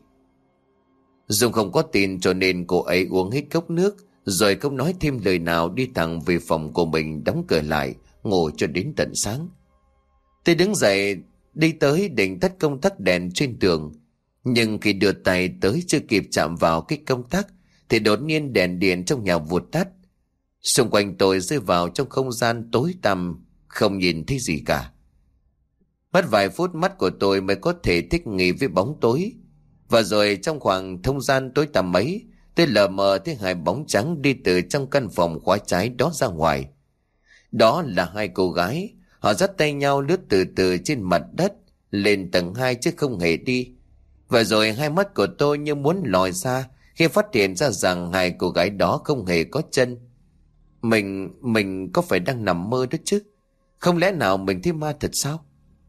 Dung không có tin cho nên cô ấy uống hết cốc nước, rồi không nói thêm lời nào, đi thẳng về phòng của mình, đóng cửa lại, ngồi cho đến tận sáng. Tôi đứng dậy đi tới định tắt công tắc đèn trên tường, nhưng khi đưa tay tới chưa kịp chạm vào cái công tắc thì đột nhiên đèn điện trong nhà vụt tắt. Xung quanh tôi rơi vào trong không gian tối tăm, không nhìn thấy gì cả. Mất vài phút mắt của tôi mới có thể thích nghi với bóng tối. Và rồi trong khoảng không gian tối tăm ấy, tôi lờ mờ thấy hai bóng trắng đi từ trong căn phòng khóa trái đó ra ngoài. Đó là hai cô gái. Họ dắt tay nhau lướt từ từ trên mặt đất lên tầng hai chứ không hề đi. Và rồi hai mắt của tôi như muốn lòi ra khi phát hiện ra rằng hai cô gái đó không hề có chân. Mình, mình có phải đang nằm mơ đó chứ? Không lẽ nào mình thấy ma thật sao?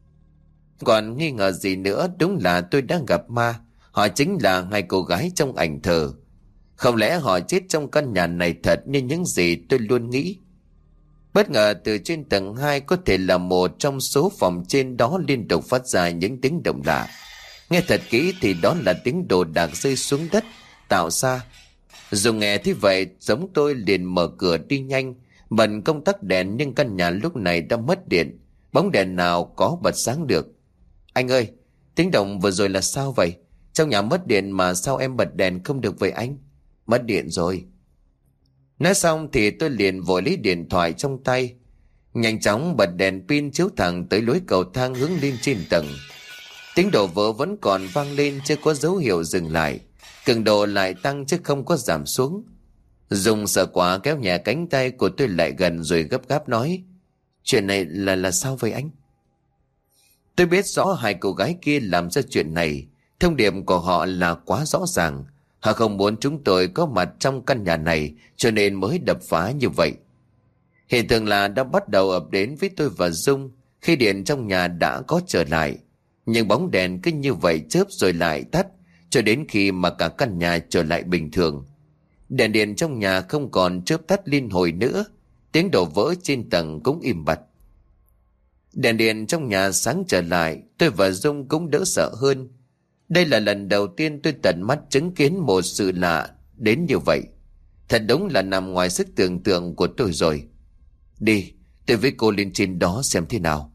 Còn nghi ngờ gì nữa, đúng là tôi đang gặp ma. Họ chính là hai cô gái trong ảnh thờ. Không lẽ họ chết trong căn nhà này thật như những gì tôi luôn nghĩ? Bất ngờ từ trên tầng hai, có thể là một trong số phòng trên đó, liên tục phát ra những tiếng động lạ. Nghe thật kỹ thì đó là tiếng đồ đạc rơi xuống đất tạo ra. Dù nghe thế vậy, giống tôi liền mở cửa đi nhanh, bật công tắc đèn, nhưng căn nhà lúc này đã mất điện, bóng đèn nào có bật sáng được. Anh ơi, tiếng động vừa rồi là sao vậy? Trong nhà mất điện mà sao em bật đèn không được vậy anh? Mất điện rồi. Nói xong thì tôi liền vội lấy điện thoại trong tay, nhanh chóng bật đèn pin chiếu thẳng tới lối cầu thang hướng lên trên tầng. Tiếng đổ vỡ vẫn còn vang lên, chưa có dấu hiệu dừng lại. Cường độ lại tăng chứ không có giảm xuống. Dung sợ quá kéo nhẹ cánh tay của tôi lại gần rồi gấp gáp nói: Chuyện này là là sao vậy anh? Tôi biết rõ hai cô gái kia làm ra chuyện này. Thông điệp của họ là quá rõ ràng. Họ không muốn chúng tôi có mặt trong căn nhà này, cho nên mới đập phá như vậy. Hiện tượng là đã bắt đầu ập đến với tôi và Dung khi điện trong nhà đã có trở lại. Nhưng bóng đèn cứ như vậy chớp rồi lại tắt, cho đến khi mà cả căn nhà trở lại bình thường. Đèn điện trong nhà không còn chớp tắt liên hồi nữa. Tiếng đổ vỡ trên tầng cũng im bặt. Đèn điện trong nhà sáng trở lại, tôi và Dung cũng đỡ sợ hơn. Đây là lần đầu tiên tôi tận mắt chứng kiến một sự lạ đến như vậy. Thật đúng là nằm ngoài sức tưởng tượng của tôi rồi. Đi, tôi với cô lên trên đó xem thế nào.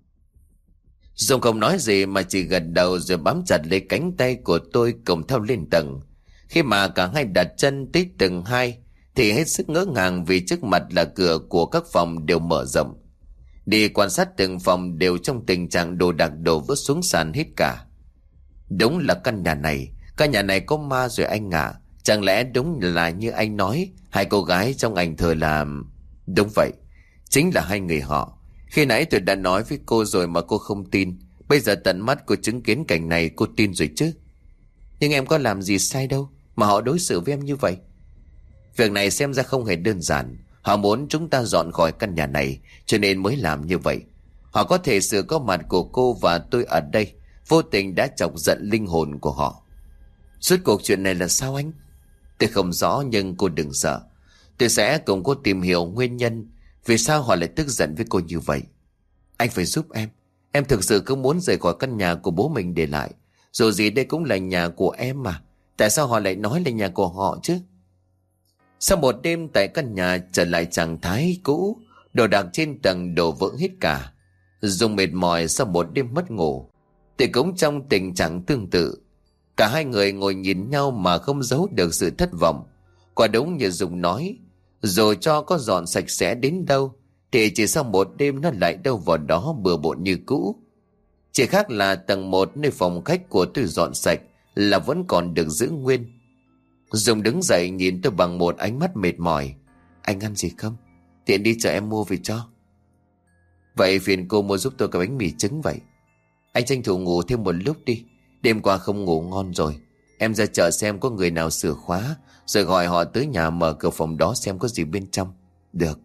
Dung không nói gì mà chỉ gật đầu rồi bám chặt lấy cánh tay của tôi cùng theo lên tầng. Khi mà cả hai đặt chân tới tầng hai thì hết sức ngỡ ngàng vì trước mặt là cửa của các phòng đều mở rộng. Đi quan sát từng phòng đều trong tình trạng đồ đạc đổ vỡ xuống sàn hết cả. Đúng là căn nhà này, căn nhà này có ma rồi anh ạ. Chẳng lẽ đúng là như anh nói, hai cô gái trong ảnh thờ là... Đúng vậy, chính là hai người họ. Khi nãy tôi đã nói với cô rồi mà cô không tin. Bây giờ tận mắt cô chứng kiến cảnh này cô tin rồi chứ. Nhưng em có làm gì sai đâu mà họ đối xử với em như vậy. Việc này xem ra không hề đơn giản. Họ muốn chúng ta dọn khỏi căn nhà này, cho nên mới làm như vậy. Họ có thể sự có mặt của cô và tôi ở đây vô tình đã chọc giận linh hồn của họ. Suốt cuộc chuyện này là sao anh? Tôi không rõ, nhưng cô đừng sợ. Tôi sẽ cùng cô tìm hiểu nguyên nhân vì sao họ lại tức giận với cô như vậy. Anh phải giúp em. Em thực sự không muốn rời khỏi căn nhà của bố mình để lại. Dù gì đây cũng là nhà của em mà. Tại sao họ lại nói là nhà của họ chứ? Sau một đêm tại căn nhà trở lại trạng thái cũ, đồ đạc trên tầng đổ vỡ hết cả. Dung mệt mỏi sau một đêm mất ngủ thì cũng trong tình trạng tương tự. Cả hai người ngồi nhìn nhau mà không giấu được sự thất vọng. Quả đúng như Dung nói, rồi cho có dọn sạch sẽ đến đâu thì chỉ sau một đêm nó lại đâu vào đó bừa bộn như cũ. Chỉ khác là tầng một nơi phòng khách của tôi dọn sạch là vẫn còn được giữ nguyên. Dung đứng dậy nhìn tôi bằng một ánh mắt mệt mỏi. Anh ăn gì không? Tiện đi chợ em mua về cho. Vậy phiền cô mua giúp tôi cái bánh mì trứng vậy. Anh tranh thủ ngủ thêm một lúc đi. Đêm qua không ngủ ngon rồi. Em ra chợ xem có người nào sửa khóa, rồi gọi họ tới nhà mở cửa phòng đó xem có gì bên trong. Được.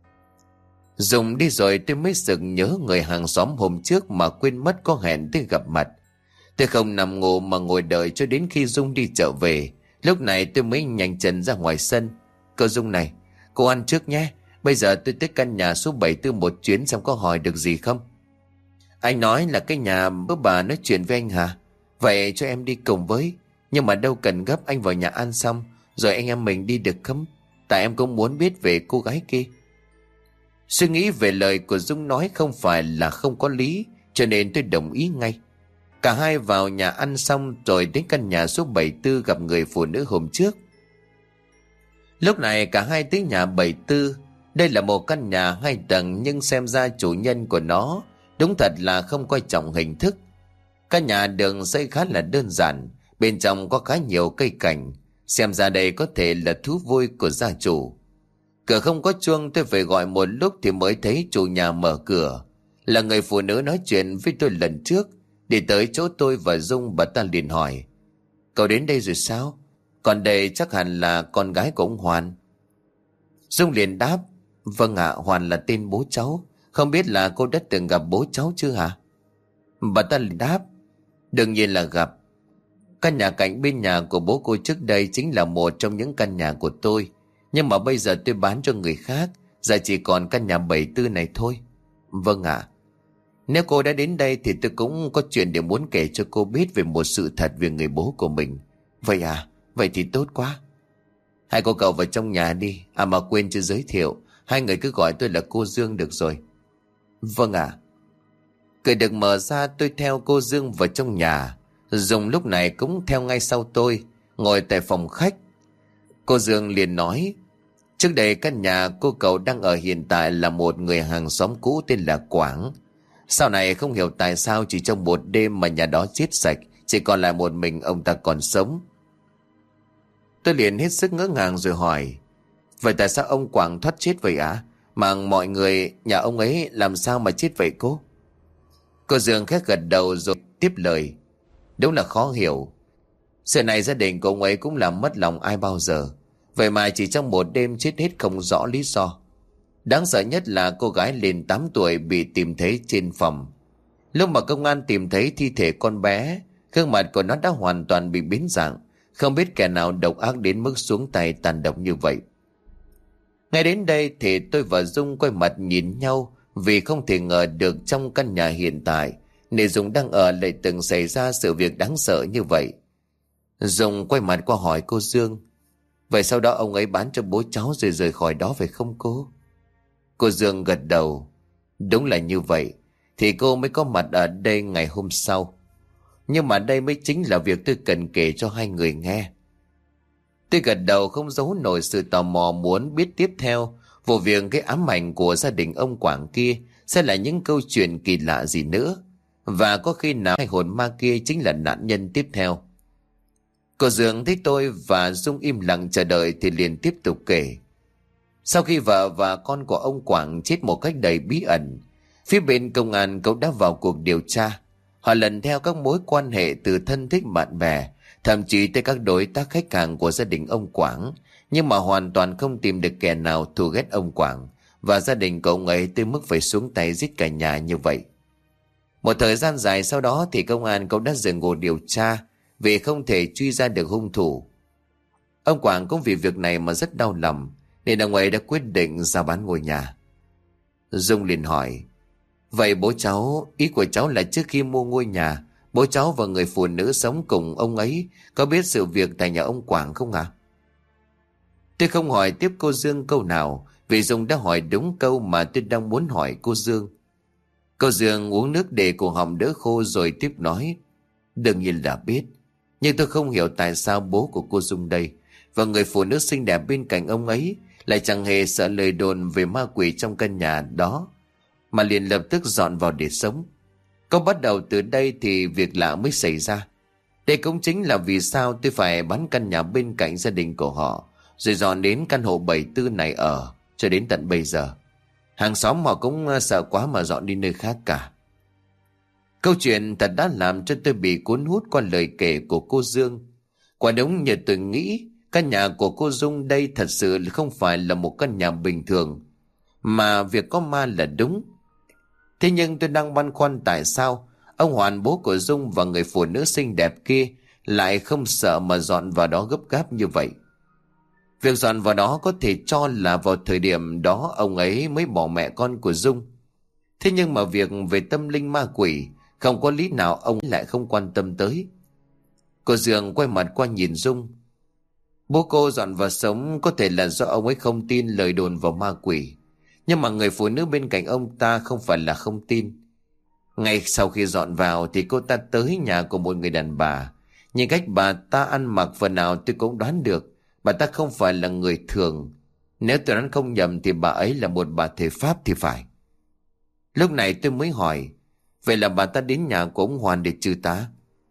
Dung đi rồi tôi mới sực nhớ người hàng xóm hôm trước mà quên mất có hẹn tới gặp mặt. Tôi không nằm ngủ mà ngồi đợi cho đến khi Dung đi chợ về. Lúc này tôi mới nhanh chân ra ngoài sân. Cô Dung này, cô ăn trước nhé. Bây giờ tôi tới căn nhà số bảy tư một chuyến xem có hỏi được gì không. Anh nói là cái nhà bữa bà nói chuyện với anh hả? Vậy cho em đi cùng với. Nhưng mà đâu cần gấp, anh vào nhà ăn xong rồi anh em mình đi được không? Tại em cũng muốn biết về cô gái kia. Suy nghĩ về lời của Dung nói không phải là không có lý, cho nên tôi đồng ý ngay. Cả hai vào nhà ăn xong rồi đến căn nhà số bảy tư gặp người phụ nữ hôm trước. Lúc này cả hai tới nhà bảy tư. Đây là một căn nhà hai tầng, nhưng xem ra chủ nhân của nó đúng thật là không coi trọng hình thức. Căn nhà đường xây khá là đơn giản, bên trong có khá nhiều cây cảnh, xem ra đây có thể là thú vui của gia chủ. Cửa không có chuông, tôi phải gọi một lúc thì mới thấy chủ nhà mở cửa. Là người phụ nữ nói chuyện với tôi lần trước, đi tới chỗ tôi và Dung. Bà ta liền hỏi: Cậu đến đây rồi sao? Còn đây chắc hẳn là con gái của ông Hoàn. Dung liền đáp: Vâng ạ, Hoàn là tên bố cháu. Không biết là cô đã từng gặp bố cháu chưa hả? Bà ta liền đáp: Đương nhiên là gặp. Căn nhà cạnh bên nhà của bố cô trước đây chính là một trong những căn nhà của tôi. Nhưng mà bây giờ tôi bán cho người khác, giờ chỉ còn căn nhà bảy tư này thôi. Vâng ạ. Nếu cô đã đến đây thì tôi cũng có chuyện để muốn kể cho cô biết về một sự thật về người bố của mình. Vậy à? Vậy thì tốt quá. Hai cô cậu vào trong nhà đi. À mà quên chưa giới thiệu, hai người cứ gọi tôi là cô Dương được rồi. Vâng ạ. Cửa được mở ra, tôi theo cô Dương vào trong nhà. Dung lúc này cũng theo ngay sau tôi, ngồi tại phòng khách. Cô Dương liền nói: Trước đây căn nhà cô cậu đang ở hiện tại là một người hàng xóm cũ tên là Quảng. Sau này không hiểu tại sao chỉ trong một đêm mà nhà đó chết sạch, chỉ còn lại một mình ông ta còn sống. Tôi liền hết sức ngỡ ngàng rồi hỏi: Vậy tại sao ông Quảng thoát chết vậy ạ? À? Mà mọi người nhà ông ấy làm sao mà chết vậy cô? Cô Dương khẽ gật đầu rồi tiếp lời. Đúng là khó hiểu. Sự này gia đình của ông ấy cũng làm mất lòng ai bao giờ. Vậy mà chỉ trong một đêm chết hết không rõ lý do. Đáng sợ nhất là cô gái lên tám tuổi bị tìm thấy trên phòng. Lúc mà công an tìm thấy thi thể con bé, gương mặt của nó đã hoàn toàn bị biến dạng. Không biết kẻ nào độc ác đến mức xuống tay tàn độc như vậy. Ngay đến đây thì tôi và Dung quay mặt nhìn nhau, vì không thể ngờ được trong căn nhà hiện tại Nệ Dung đang ở lại từng xảy ra sự việc đáng sợ như vậy. Dung quay mặt qua hỏi cô Dương. Vậy sau đó ông ấy bán cho bố cháu rồi rời khỏi đó phải không cô? Cô Dương gật đầu. Đúng là như vậy. Thì cô mới có mặt ở đây ngày hôm sau. Nhưng mà đây mới chính là việc tôi cần kể cho hai người nghe. Tôi gật đầu không giấu nổi sự tò mò muốn biết tiếp theo vụ việc cái ám ảnh của gia đình ông Quảng kia sẽ là những câu chuyện kỳ lạ gì nữa. Và có khi nào hai hồn ma kia chính là nạn nhân tiếp theo. Cô Dương thấy tôi và Dung im lặng chờ đợi thì liền tiếp tục kể. Sau khi vợ và con của ông Quảng chết một cách đầy bí ẩn, phía bên công an cũng đã vào cuộc điều tra. Họ lần theo các mối quan hệ từ thân thích bạn bè, thậm chí tới các đối tác khách hàng của gia đình ông Quảng, nhưng mà hoàn toàn không tìm được kẻ nào thù ghét ông Quảng và gia đình của ông ấy tới mức phải xuống tay giết cả nhà như vậy. Một thời gian dài sau đó thì công an cũng đã dừng cuộc điều tra vì không thể truy ra được hung thủ. Ông Quảng cũng vì việc này mà rất đau lòng, nên ông ấy đã quyết định ra bán ngôi nhà. Dung liền hỏi, vậy bố cháu, ý của cháu là trước khi mua ngôi nhà, bố cháu và người phụ nữ sống cùng ông ấy có biết sự việc tại nhà ông Quảng không ạ? À? Tôi không hỏi tiếp cô Dương câu nào, vì Dung đã hỏi đúng câu mà tôi đang muốn hỏi cô Dương. Cô Dương uống nước để cổ họng đỡ khô rồi tiếp nói, đương nhiên là biết, nhưng tôi không hiểu tại sao bố của cô Dung đây và người phụ nữ xinh đẹp bên cạnh ông ấy lại chẳng hề sợ lời đồn về ma quỷ trong căn nhà đó, mà liền lập tức dọn vào để sống. Có bắt đầu từ đây thì việc lạ mới xảy ra. Đây cũng chính là vì sao tôi phải bán căn nhà bên cạnh gia đình của họ, rồi dọn đến căn hộ bảy tư này ở, cho đến tận bây giờ. Hàng xóm họ cũng sợ quá mà dọn đi nơi khác cả. Câu chuyện thật đã làm cho tôi bị cuốn hút qua lời kể của cô Dương. Quả đúng như tôi nghĩ, căn nhà của cô Dung đây thật sự không phải là một căn nhà bình thường, mà việc có ma là đúng. Thế nhưng tôi đang băn khoăn tại sao ông Hoàn, bố của Dung và người phụ nữ xinh đẹp kia lại không sợ mà dọn vào đó gấp gáp như vậy. Việc dọn vào đó có thể cho là vào thời điểm đó ông ấy mới bỏ mẹ con của Dung. Thế nhưng mà việc về tâm linh ma quỷ không có lý nào ông lại không quan tâm tới. Cô Dương quay mặt qua nhìn Dung. Bố cô dọn vào sống có thể là do ông ấy không tin lời đồn vào ma quỷ, nhưng mà người phụ nữ bên cạnh ông ta không phải là không tin. Ngay sau khi dọn vào thì cô ta tới nhà của một người đàn bà. Nhưng cách bà ta ăn mặc phần nào tôi cũng đoán được bà ta không phải là người thường. Nếu tôi đoán không nhầm thì bà ấy là một bà thầy Pháp thì phải. Lúc này tôi mới hỏi, vậy là bà ta đến nhà của ông Hoàn để trừ tà?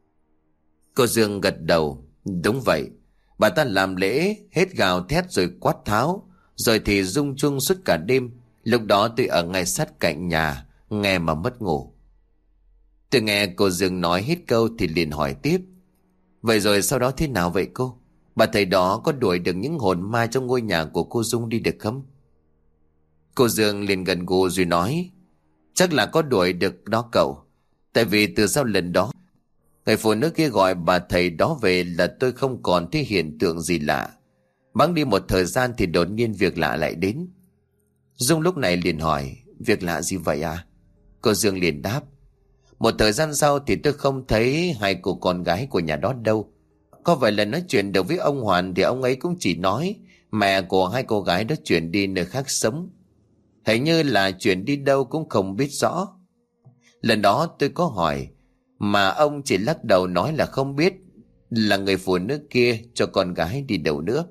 Cô Dương gật đầu, đúng vậy. Bà ta làm lễ, hết gào thét rồi quát tháo, rồi thì rung chuông suốt cả đêm. Lúc đó tôi ở ngay sát cạnh nhà, nghe mà mất ngủ. Tôi nghe cô Dương nói hết câu thì liền hỏi tiếp, vậy rồi sau đó thế nào vậy cô? Bà thầy đó có đuổi được những hồn ma trong ngôi nhà của cô Dung đi được không? Cô Dương liền gần gù rồi nói, chắc là có đuổi được đó cậu. Tại vì từ sau lần đó, người phụ nữ kia gọi bà thầy đó về là tôi không còn thấy hiện tượng gì lạ. Bẵng đi một thời gian thì đột nhiên việc lạ lại đến. Dung lúc này liền hỏi, việc lạ gì vậy à? Cô Dương liền đáp, một thời gian sau thì tôi không thấy hai cô con gái của nhà đó đâu. Có vậy là nói chuyện được với ông Hoàn thì ông ấy cũng chỉ nói mẹ của hai cô gái đó chuyển đi nơi khác sống. Hình như là chuyển đi đâu cũng không biết rõ. Lần đó tôi có hỏi mà ông chỉ lắc đầu nói là không biết là người phụ nữ kia cho con gái đi đâu nữa.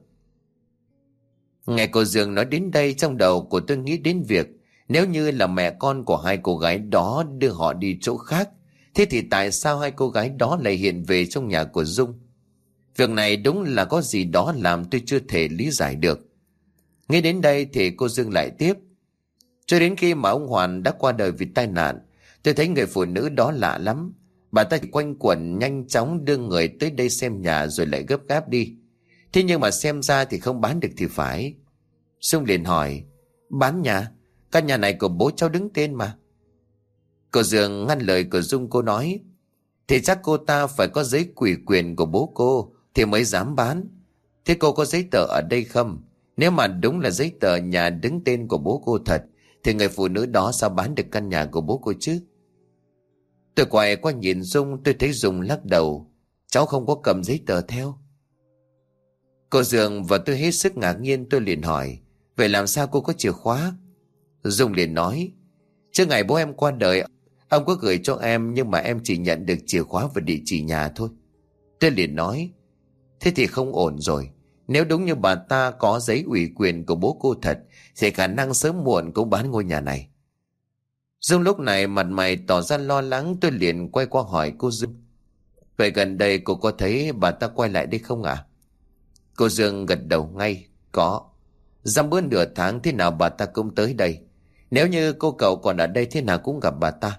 Nghe cô Dương nói đến đây, trong đầu của tôi nghĩ đến việc nếu như là mẹ con của hai cô gái đó đưa họ đi chỗ khác, thế thì tại sao hai cô gái đó lại hiện về trong nhà của Dung? Việc này đúng là có gì đó làm tôi chưa thể lý giải được. Nghe đến đây thì cô Dương lại tiếp. Cho đến khi mà ông Hoàn đã qua đời vì tai nạn, tôi thấy người phụ nữ đó lạ lắm. Bà ta quanh quẩn nhanh chóng đưa người tới đây xem nhà rồi lại gấp gáp đi. Thế nhưng mà xem ra thì không bán được thì phải. Dung liền hỏi, bán nhà? Căn nhà này của bố cháu đứng tên mà. Cô Dương ngăn lời của Dung, cô nói, thì chắc cô ta phải có giấy ủy quyền của bố cô thì mới dám bán. Thế cô có giấy tờ ở đây không? Nếu mà đúng là giấy tờ nhà đứng tên của bố cô thật, thì người phụ nữ đó sao bán được căn nhà của bố cô chứ? Tôi quay qua nhìn Dung, tôi thấy Dung lắc đầu. Cháu không có cầm giấy tờ theo. Cô Dương và tôi hết sức ngạc nhiên, tôi liền hỏi, vậy làm sao cô có chìa khóa? Dung liền nói, trước ngày bố em qua đời, ông có gửi cho em, nhưng mà em chỉ nhận được chìa khóa và địa chỉ nhà thôi. Tôi liền nói, thế thì không ổn rồi. Nếu đúng như bà ta có giấy ủy quyền của bố cô thật, thì khả năng sớm muộn cũng bán ngôi nhà này. Dung lúc này mặt mày tỏ ra lo lắng, tôi liền quay qua hỏi cô Dương, vậy gần đây cô có thấy bà ta quay lại đây không ạ? À? Cô Dương gật đầu ngay, có. Dăm bữa nửa tháng thế nào bà ta cũng tới đây. Nếu như cô cậu còn ở đây thế nào cũng gặp bà ta.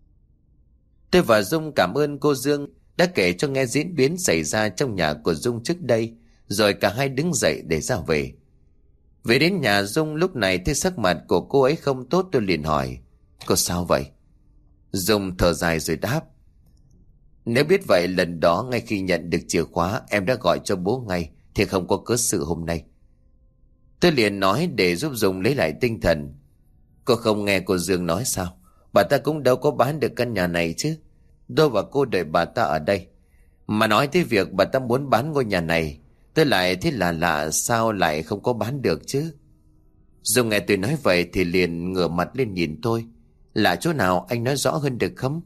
Tôi và Dung cảm ơn cô Dương đã kể cho nghe diễn biến xảy ra trong nhà của Dung trước đây, rồi cả hai đứng dậy để ra về. Về đến nhà Dung lúc này thấy sắc mặt của cô ấy không tốt, tôi liền hỏi, cô sao vậy? Dung thở dài rồi đáp, nếu biết vậy lần đó ngay khi nhận được chìa khóa em đã gọi cho bố ngay, thì không có cớ sự hôm nay. Tôi liền nói để giúp Dung lấy lại tinh thần, cô không nghe cô Dương nói sao? Bà ta cũng đâu có bán được căn nhà này chứ. Tôi và cô đợi bà ta ở đây. Mà nói tới việc bà ta muốn bán ngôi nhà này, tôi lại thấy là lạ, sao lại không có bán được chứ? Dung nghe tôi nói vậy thì liền ngửa mặt lên nhìn tôi. Lạ chỗ nào, anh nói rõ hơn được không?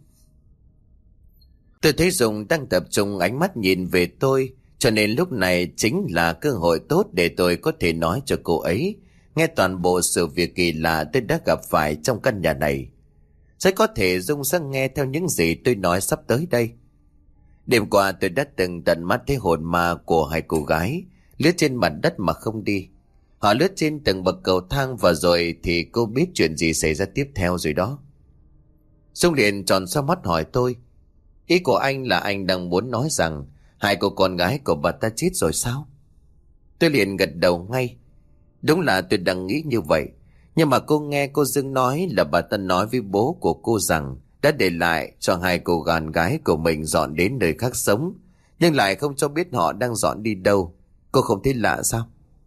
Tôi thấy Dung đang tập trung ánh mắt nhìn về tôi, cho nên lúc này chính là cơ hội tốt để tôi có thể nói cho cô ấy nghe toàn bộ sự việc kỳ lạ tôi đã gặp phải trong căn nhà này. Rất có thể Dung sẽ nghe theo những gì tôi nói sắp tới đây. Đêm qua tôi đã từng tận mắt thấy hồn ma của hai cô gái lướt trên mặt đất mà không đi. Họ lướt trên từng bậc cầu thang, và rồi thì cô biết chuyện gì xảy ra tiếp theo rồi đó. Dung liền tròn xoa mắt hỏi tôi, ý của anh là anh đang muốn nói rằng hai cô con gái của bà ta chết rồi sao? Tôi liền gật đầu ngay. Đúng là tôi đang nghĩ như vậy. Nhưng mà cô nghe cô Dương nói là bà ta nói với bố của cô rằng đã để lại cho hai cô con gái của mình dọn đến nơi khác sống, nhưng lại không cho biết họ đang dọn đi đâu. Cô không thấy lạ sao?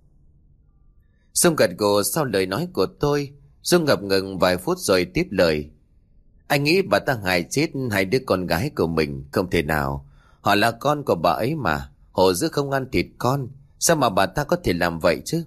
Dung gật gù sau lời nói của tôi. Dung ngập ngừng vài phút rồi tiếp lời, anh nghĩ bà ta hại chết hai đứa con gái của mình? Không thể nào. Họ là con của bà ấy mà. Hổ dữ không ăn thịt con, sao mà bà ta có thể làm vậy chứ?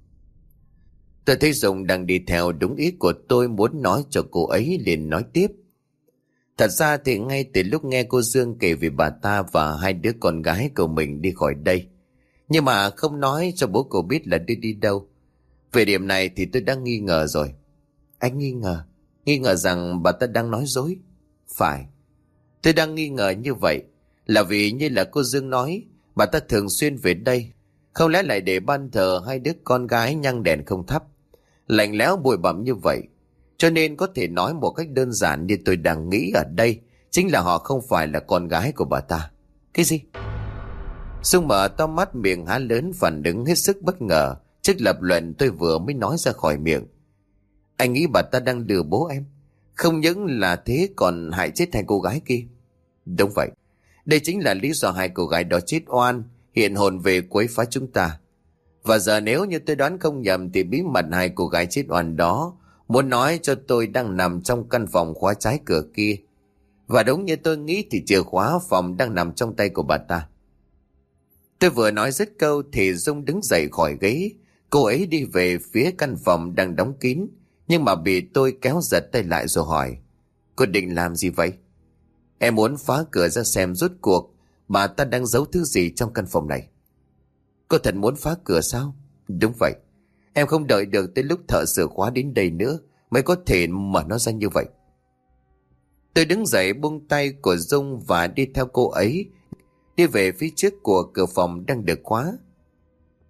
Tôi thấy Dung đang đi theo đúng ý của tôi muốn nói cho cô ấy, liền nói tiếp. Thật ra thì ngay từ lúc nghe cô Dương kể về bà ta và hai đứa con gái của mình đi khỏi đây, nhưng mà không nói cho bố cô biết là đưa đi đâu, về điểm này thì tôi đang nghi ngờ rồi. Anh nghi ngờ? Nghi ngờ rằng bà ta đang nói dối? Phải, tôi đang nghi ngờ như vậy là vì như là cô Dương nói, bà ta thường xuyên về đây. Không lẽ lại để ban thờ hai đứa con gái nhang đèn không thắp, lạnh lẽo bụi bặm như vậy? Cho nên có thể nói một cách đơn giản như tôi đang nghĩ ở đây chính là họ không phải là con gái của bà ta. Cái gì? Dung mở to mắt, miệng há lớn, phản ứng hết sức bất ngờ trước lập luận tôi vừa mới nói ra khỏi miệng. Anh nghĩ bà ta đang lừa bố em? Không những là thế còn hại chết hai cô gái kia. Đúng vậy. Đây chính là lý do hai cô gái đó chết oan, hiện hồn về quấy phá chúng ta. Và giờ nếu như tôi đoán không nhầm thì bí mật hai cô gái chết oan đó muốn nói cho tôi đang nằm trong căn phòng khóa trái cửa kia. Và đúng như tôi nghĩ thì chìa khóa phòng đang nằm trong tay của bà ta. Tôi vừa nói dứt câu thì Dung đứng dậy khỏi ghế. Cô ấy đi về phía căn phòng đang đóng kín, nhưng mà bị tôi kéo giật tay lại rồi hỏi, cô định làm gì vậy? Em muốn phá cửa ra xem rốt cuộc bà ta đang giấu thứ gì trong căn phòng này. Cô thật muốn phá cửa sao? Đúng vậy. Em không đợi được tới lúc thợ sửa khóa đến đây nữa mới có thể mở nó ra như vậy. Tôi đứng dậy buông tay của Dung và đi theo cô ấy, đi về phía trước của cửa phòng đang được khóa.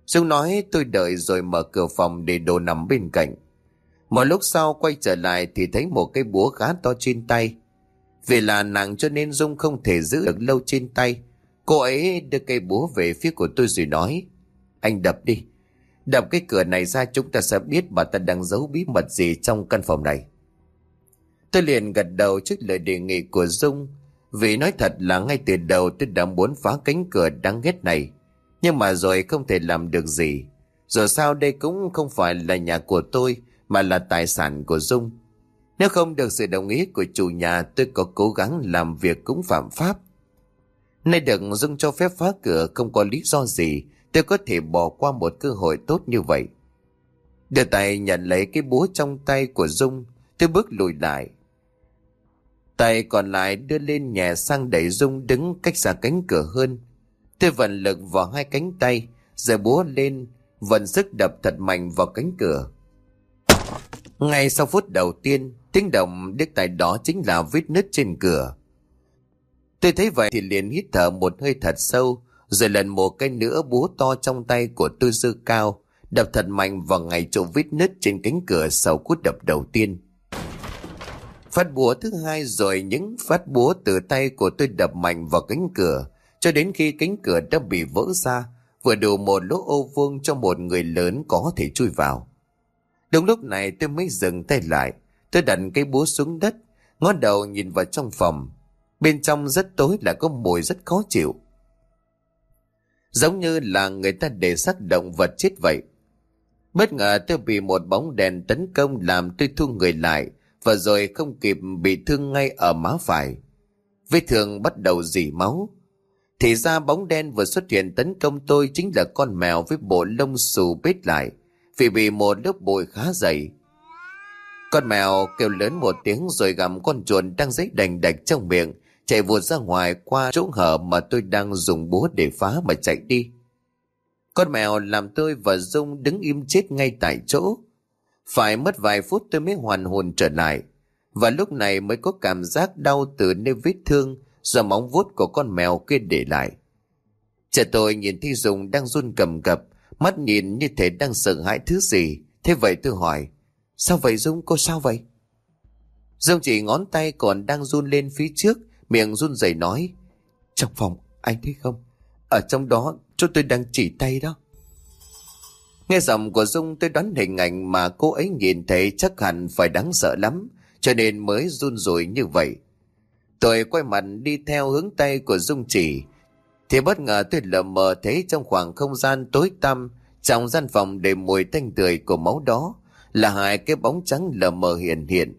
Dung nói. Tôi đợi rồi mở cửa phòng để đồ nằm bên cạnh. Một lúc sau quay trở lại thì thấy một cái búa khá to trên tay. Vì là nặng cho nên Dung không thể giữ được lâu trên tay. Cô ấy đưa cây búa về phía của tôi rồi nói. Anh đập đi. Đập cái cửa này ra, chúng ta sẽ biết bà ta đang giấu bí mật gì trong căn phòng này. Tôi liền gật đầu trước lời đề nghị của Dung. Vì nói thật là ngay từ đầu tôi đã muốn phá cánh cửa đáng ghét này. Nhưng mà rồi không thể làm được gì. Dù sao đây cũng không phải là nhà của tôi, mà là tài sản của Dung. Nếu không được sự đồng ý của chủ nhà, tôi có cố gắng làm việc cũng phạm pháp. Nay được Dung cho phép phá cửa, không có lý do gì tôi có thể bỏ qua một cơ hội tốt như vậy. Đưa tay nhận lấy cái búa trong tay của Dung, tôi bước lùi lại. Tay còn lại đưa lên nhẹ sang đẩy Dung đứng cách xa cánh cửa hơn. Tôi vận lực vào hai cánh tay, giơ búa lên, vận sức đập thật mạnh vào cánh cửa. Ngay sau phút đầu tiên, tiếng động điếc tai đó chính là vết nứt trên cửa. Tôi thấy vậy thì liền hít thở một hơi thật sâu, rồi lần một cái nữa búa to trong tay của tôi giơ cao, đập thật mạnh vào ngay chỗ vết nứt trên cánh cửa sau cú đập đầu tiên. Phát búa thứ hai rồi những phát búa từ tay của tôi đập mạnh vào cánh cửa, cho đến khi cánh cửa đã bị vỡ ra, vừa đủ một lỗ ô vuông cho một người lớn có thể chui vào. Đúng lúc này tôi mới dừng tay lại. Tôi đặt cái búa xuống đất, ngó đầu nhìn vào trong phòng. Bên trong rất tối, lại có mùi rất khó chịu, giống như là người ta để xác động vật chết vậy. Bất ngờ tôi bị một bóng đèn tấn công làm tôi thu người lại, và rồi không kịp bị thương ngay ở má phải. Vết thương bắt đầu rỉ máu. Thì ra bóng đen vừa xuất hiện tấn công tôi chính là con mèo với bộ lông xù bết lại, vì bị một lớp bụi khá dày. Con mèo kêu lớn một tiếng rồi gặm con chuồn đang dãy đành đạch trong miệng, chạy vụt ra ngoài qua chỗ hở mà tôi đang dùng búa để phá mà chạy đi. Con mèo làm tôi và Dung đứng im chết ngay tại chỗ. Phải mất vài phút tôi mới hoàn hồn trở lại, và lúc này mới có cảm giác đau từ nơi vết thương do móng vuốt của con mèo kia để lại. Chờ tôi nhìn thấy Dung đang run cầm cập, mắt nhìn như thể đang sợ hãi thứ gì. Thế vậy tôi hỏi, sao vậy Dung, cô sao vậy? Dung chỉ ngón tay còn đang run lên phía trước, miệng run rẩy nói, trong phòng anh thấy không, ở trong đó chỗ tôi đang chỉ tay đó. Nghe giọng của Dung tôi đoán hình ảnh mà cô ấy nhìn thấy chắc hẳn phải đáng sợ lắm, cho nên mới run rủi như vậy. Tôi quay mặt đi theo hướng tay của Dung chỉ, thì bất ngờ tôi lờ mờ thấy trong khoảng không gian tối tăm, trong gian phòng đầy mùi tanh tưởi của máu đó, là hai cái bóng trắng lờ mờ hiện hiện.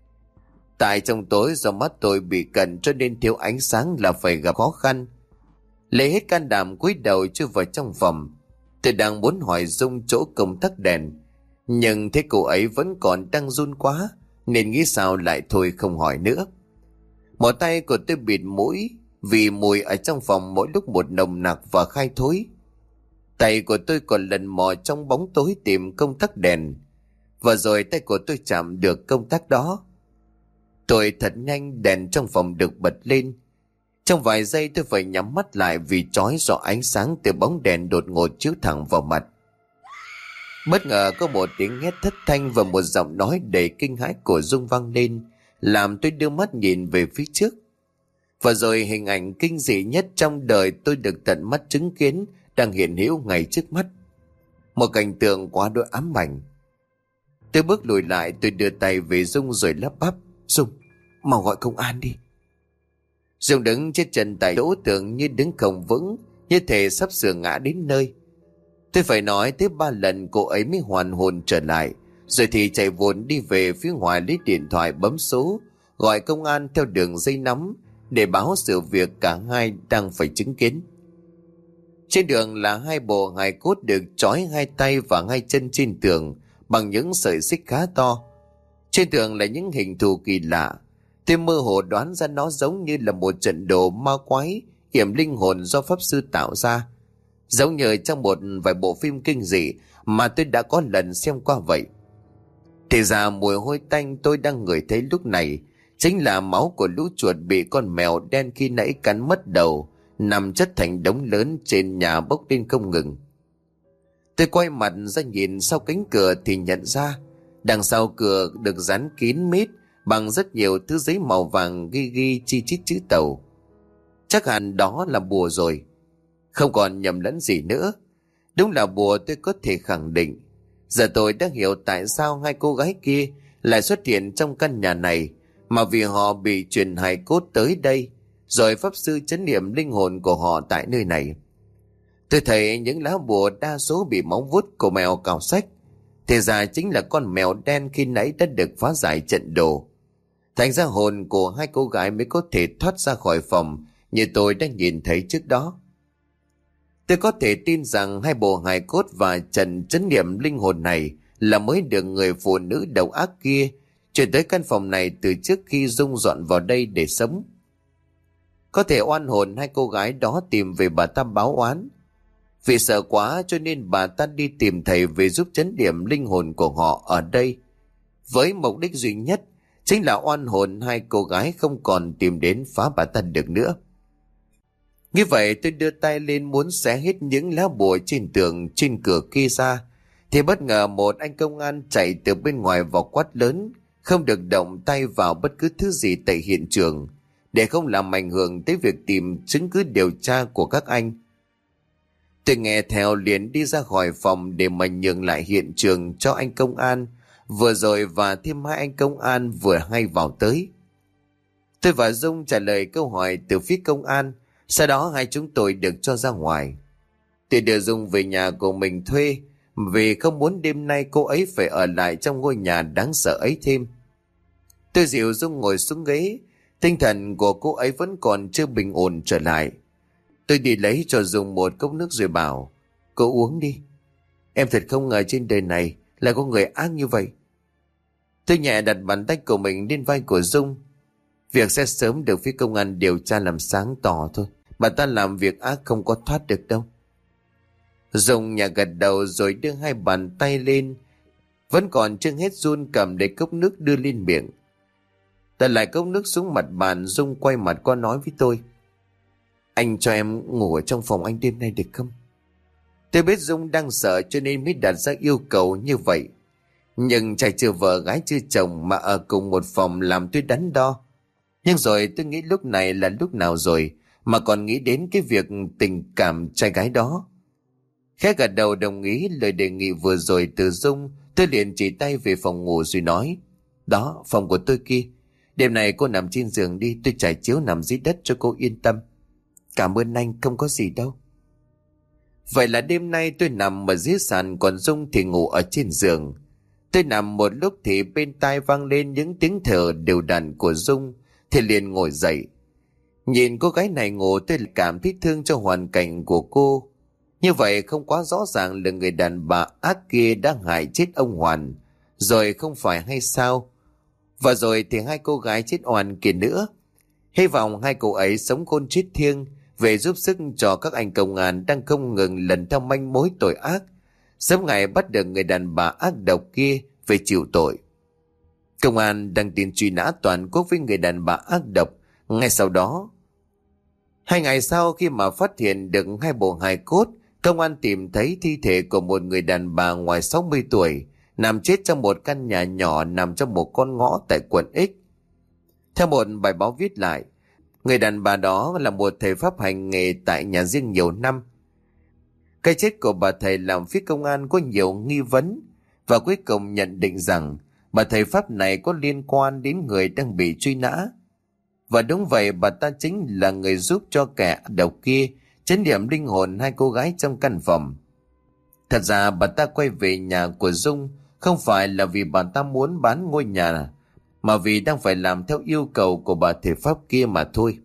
Tại trong tối do mắt tôi bị cận cho nên thiếu ánh sáng là phải gặp khó khăn. Lấy hết can đảm cúi đầu chui vào trong phòng. Tôi đang muốn hỏi Dung chỗ công tắc đèn, nhưng thấy cô ấy vẫn còn đang run quá, nên nghĩ sao lại thôi không hỏi nữa. Một tay của tôi bịt mũi, vì mùi ở trong phòng mỗi lúc một nồng nặc và khai thối. Tay của tôi còn lần mò trong bóng tối tìm công tắc đèn, và rồi tay của tôi chạm được công tắc đó. Tôi thật nhanh, đèn trong phòng được bật lên. Trong vài giây tôi phải nhắm mắt lại vì chói do ánh sáng từ bóng đèn đột ngột chiếu thẳng vào mặt. Bất ngờ có một tiếng hét thất thanh và một giọng nói đầy kinh hãi của Dung vang lên, làm tôi đưa mắt nhìn về phía trước. Và rồi hình ảnh kinh dị nhất trong đời tôi được tận mắt chứng kiến đang hiện hữu ngay trước mắt. Một cảnh tượng quá đỗi ám ảnh. Tôi bước lùi lại, tôi đưa tay về Dung rồi lắp bắp, Dung, mau gọi công an đi. Dung đứng chết chân tại chỗ, tưởng như đứng không vững, như thể sắp sửa ngã đến nơi. Tôi phải nói tới ba lần cô ấy mới hoàn hồn trở lại, rồi thì chạy vội đi về phía ngoài lấy điện thoại bấm số, gọi công an theo đường dây nóng để báo sự việc cả hai đang phải chứng kiến. Trên đường là hai bộ hài cốt được trói hai tay và hai chân trên tường bằng những sợi xích khá to. Trên tường là những hình thù kỳ lạ. Tôi mơ hồ đoán ra nó giống như là một trận đồ ma quái yểm linh hồn do pháp sư tạo ra, giống như trong một vài bộ phim kinh dị mà tôi đã có lần xem qua vậy. Thì ra mùi hôi tanh tôi đang ngửi thấy lúc này chính là máu của lũ chuột bị con mèo đen khi nãy cắn mất đầu, nằm chất thành đống lớn trên nhà bốc lên không ngừng. Tôi quay mặt ra nhìn sau cánh cửa thì nhận ra đằng sau cửa được dán kín mít bằng rất nhiều thứ giấy màu vàng ghi ghi chi chít chữ Tàu. Chắc hẳn đó là bùa rồi. Không còn nhầm lẫn gì nữa. Đúng là bùa, tôi có thể khẳng định. Giờ tôi đã hiểu tại sao hai cô gái kia lại xuất hiện trong căn nhà này, mà vì họ bị truyền hài cốt tới đây, rồi pháp sư trấn niệm linh hồn của họ tại nơi này. Tôi thấy những lá bùa đa số bị móng vuốt của mèo cào xách. Thì ra chính là con mèo đen khi nãy đã được phá giải trận đồ. Thành ra hồn của hai cô gái mới có thể thoát ra khỏi phòng như tôi đã nhìn thấy trước đó. Tôi có thể tin rằng hai bộ hài cốt và trận trấn niệm linh hồn này là mới được người phụ nữ độc ác kia chuyển tới căn phòng này từ trước khi Dung dọn vào đây để sống. Có thể oan hồn hai cô gái đó tìm về bà ta báo oán. Vì sợ quá cho nên bà ta đi tìm thầy về giúp trấn niệm linh hồn của họ ở đây, với mục đích duy nhất chính là oan hồn hai cô gái không còn tìm đến phá bà ta được nữa. Như vậy tôi đưa tay lên muốn xé hết những lá bùa trên tường trên cửa kia ra, thì bất ngờ một anh công an chạy từ bên ngoài vào quát lớn không được động tay vào bất cứ thứ gì tại hiện trường, để không làm ảnh hưởng tới việc tìm chứng cứ điều tra của các anh. Tôi nghe theo liền đi ra khỏi phòng để mà nhường lại hiện trường cho anh công an vừa rồi và thêm hai anh công an vừa hay vào tới. Tôi và Dung trả lời câu hỏi từ phía công an, sau đó hai chúng tôi được cho ra ngoài. Tôi đưa Dung về nhà của mình thuê vì không muốn đêm nay cô ấy phải ở lại trong ngôi nhà đáng sợ ấy thêm. Tôi dìu Dung ngồi xuống ghế, tinh thần của cô ấy vẫn còn chưa bình ổn trở lại. Tôi đi lấy cho Dung một cốc nước rồi bảo, cô uống đi. Em thật không ngờ trên đời này lại có người ác như vậy. Tôi nhẹ đặt bàn tay của mình lên vai của Dung. Việc sẽ sớm được phía công an điều tra làm sáng tỏ thôi. Bà ta làm việc ác không có thoát được đâu. Dung nhà gật đầu rồi đưa hai bàn tay lên, vẫn còn chưa hết run cầm lấy cốc nước đưa lên miệng. Đặt lại cốc nước xuống mặt bàn, Dung quay mặt qua nói với tôi, anh cho em ngủ ở trong phòng anh đêm nay được không? Tôi biết Dung đang sợ cho nên mới đặt ra yêu cầu như vậy. Nhưng trai chưa vợ gái chưa chồng mà ở cùng một phòng làm tôi đắn đo. Nhưng rồi tôi nghĩ lúc này là lúc nào rồi mà còn nghĩ đến cái việc tình cảm trai gái đó. Khẽ gật đầu đồng ý lời đề nghị vừa rồi từ Dung. Tôi liền chỉ tay về phòng ngủ rồi nói, đó, phòng của tôi kia. Đêm này cô nằm trên giường đi, tôi trải chiếu nằm dưới đất cho cô yên tâm. Cảm ơn anh, không có gì đâu. Vậy là đêm nay tôi nằm ở dưới sàn, còn Dung thì ngủ ở trên giường. Tôi nằm một lúc thì bên tai vang lên những tiếng thở đều đặn của Dung, thì liền ngồi dậy. Nhìn cô gái này ngủ, tôi cảm thấy thương cho hoàn cảnh của cô. Như vậy không quá rõ ràng là người đàn bà ác kia đã hại chết ông Hoàn, rồi không phải hay sao? Và rồi thì hai cô gái chết oan kia nữa. Hy vọng hai cô ấy sống khôn chết thiêng về giúp sức cho các anh công an đang không ngừng lần theo manh mối tội ác, sớm ngày bắt được người đàn bà ác độc kia về chịu tội. Công an đăng tin truy nã toàn quốc với người đàn bà ác độc. Ngay sau đó, hai ngày sau khi mà phát hiện được hai bộ hài cốt, công an tìm thấy thi thể của một người đàn bà ngoài sáu mươi tuổi nằm chết trong một căn nhà nhỏ nằm trong một con ngõ tại quận X. Theo một bài báo viết lại, người đàn bà đó là một thầy pháp hành nghề tại nhà riêng nhiều năm. Cái chết của bà thầy làm phía công an có nhiều nghi vấn, và cuối cùng nhận định rằng bà thầy pháp này có liên quan đến người đang bị truy nã. Và đúng vậy, bà ta chính là người giúp cho kẻ độc kia trấn niệm linh hồn hai cô gái trong căn phòng. Thật ra bà ta quay về nhà của Dung không phải là vì bà ta muốn bán ngôi nhà, mà vì đang phải làm theo yêu cầu của bà thầy pháp kia mà thôi.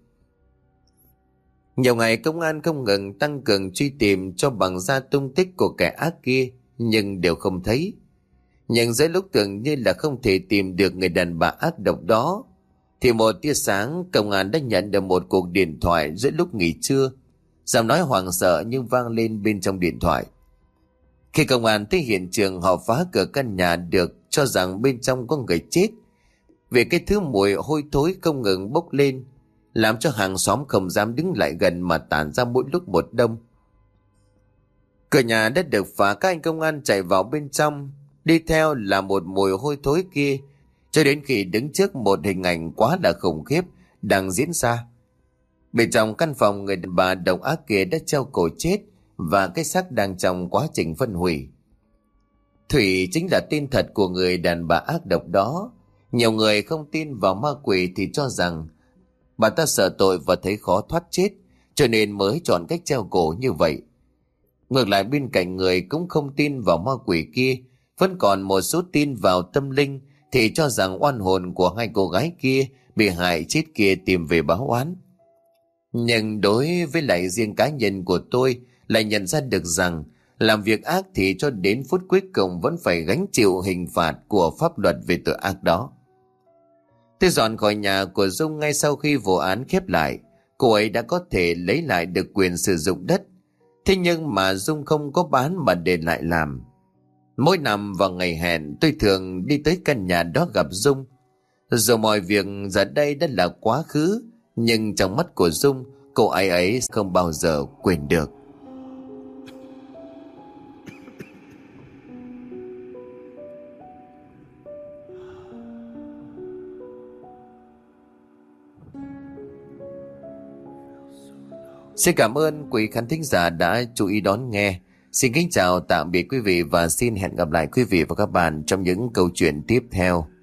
Nhiều ngày công an không ngừng tăng cường truy tìm cho bằng ra tung tích của kẻ ác kia, nhưng đều không thấy. Nhưng giữa lúc tưởng như là không thể tìm được người đàn bà ác độc đó, thì một tia sáng, công an đã nhận được một cuộc điện thoại giữa lúc nghỉ trưa. Giọng nói hoảng sợ nhưng vang lên bên trong điện thoại. Khi công an tới hiện trường, họ phá cửa căn nhà được cho rằng bên trong có người chết, vì cái thứ mùi hôi thối không ngừng bốc lên, làm cho hàng xóm không dám đứng lại gần mà tản ra mỗi lúc một đông. Cửa nhà đã được phá, các anh công an chạy vào bên trong. Đi theo là một mùi hôi thối kia, cho đến khi đứng trước một hình ảnh quá là khủng khiếp đang diễn ra. Bên trong căn phòng, người đàn bà độc ác kia đã treo cổ chết và cái xác đang trong quá trình phân hủy. Thủy chính là tên thật của người đàn bà ác độc đó. Nhiều người không tin vào ma quỷ thì cho rằng bà ta sợ tội và thấy khó thoát chết, cho nên mới chọn cách treo cổ như vậy. Ngược lại, bên cạnh người cũng không tin vào ma quỷ kia, vẫn còn một số tin vào tâm linh, thì cho rằng oan hồn của hai cô gái kia bị hại chết kia tìm về báo oán. Nhưng đối với lại riêng cá nhân của tôi lại nhận ra được rằng làm việc ác thì cho đến phút cuối cùng vẫn phải gánh chịu hình phạt của pháp luật về tội ác đó. Tôi dọn khỏi nhà của Dung ngay sau khi vụ án khép lại. Cô ấy đã có thể lấy lại được quyền sử dụng đất. Thế nhưng mà Dung không có bán mà để lại làm. Mỗi năm vào ngày hẹn, tôi thường đi tới căn nhà đó gặp Dung. Dù mọi việc giờ đây đã là quá khứ, nhưng trong mắt của Dung, cô ấy ấy không bao giờ quên được. Xin cảm ơn quý khán thính giả đã chú ý đón nghe. Xin kính chào tạm biệt quý vị và xin hẹn gặp lại quý vị và các bạn trong những câu chuyện tiếp theo.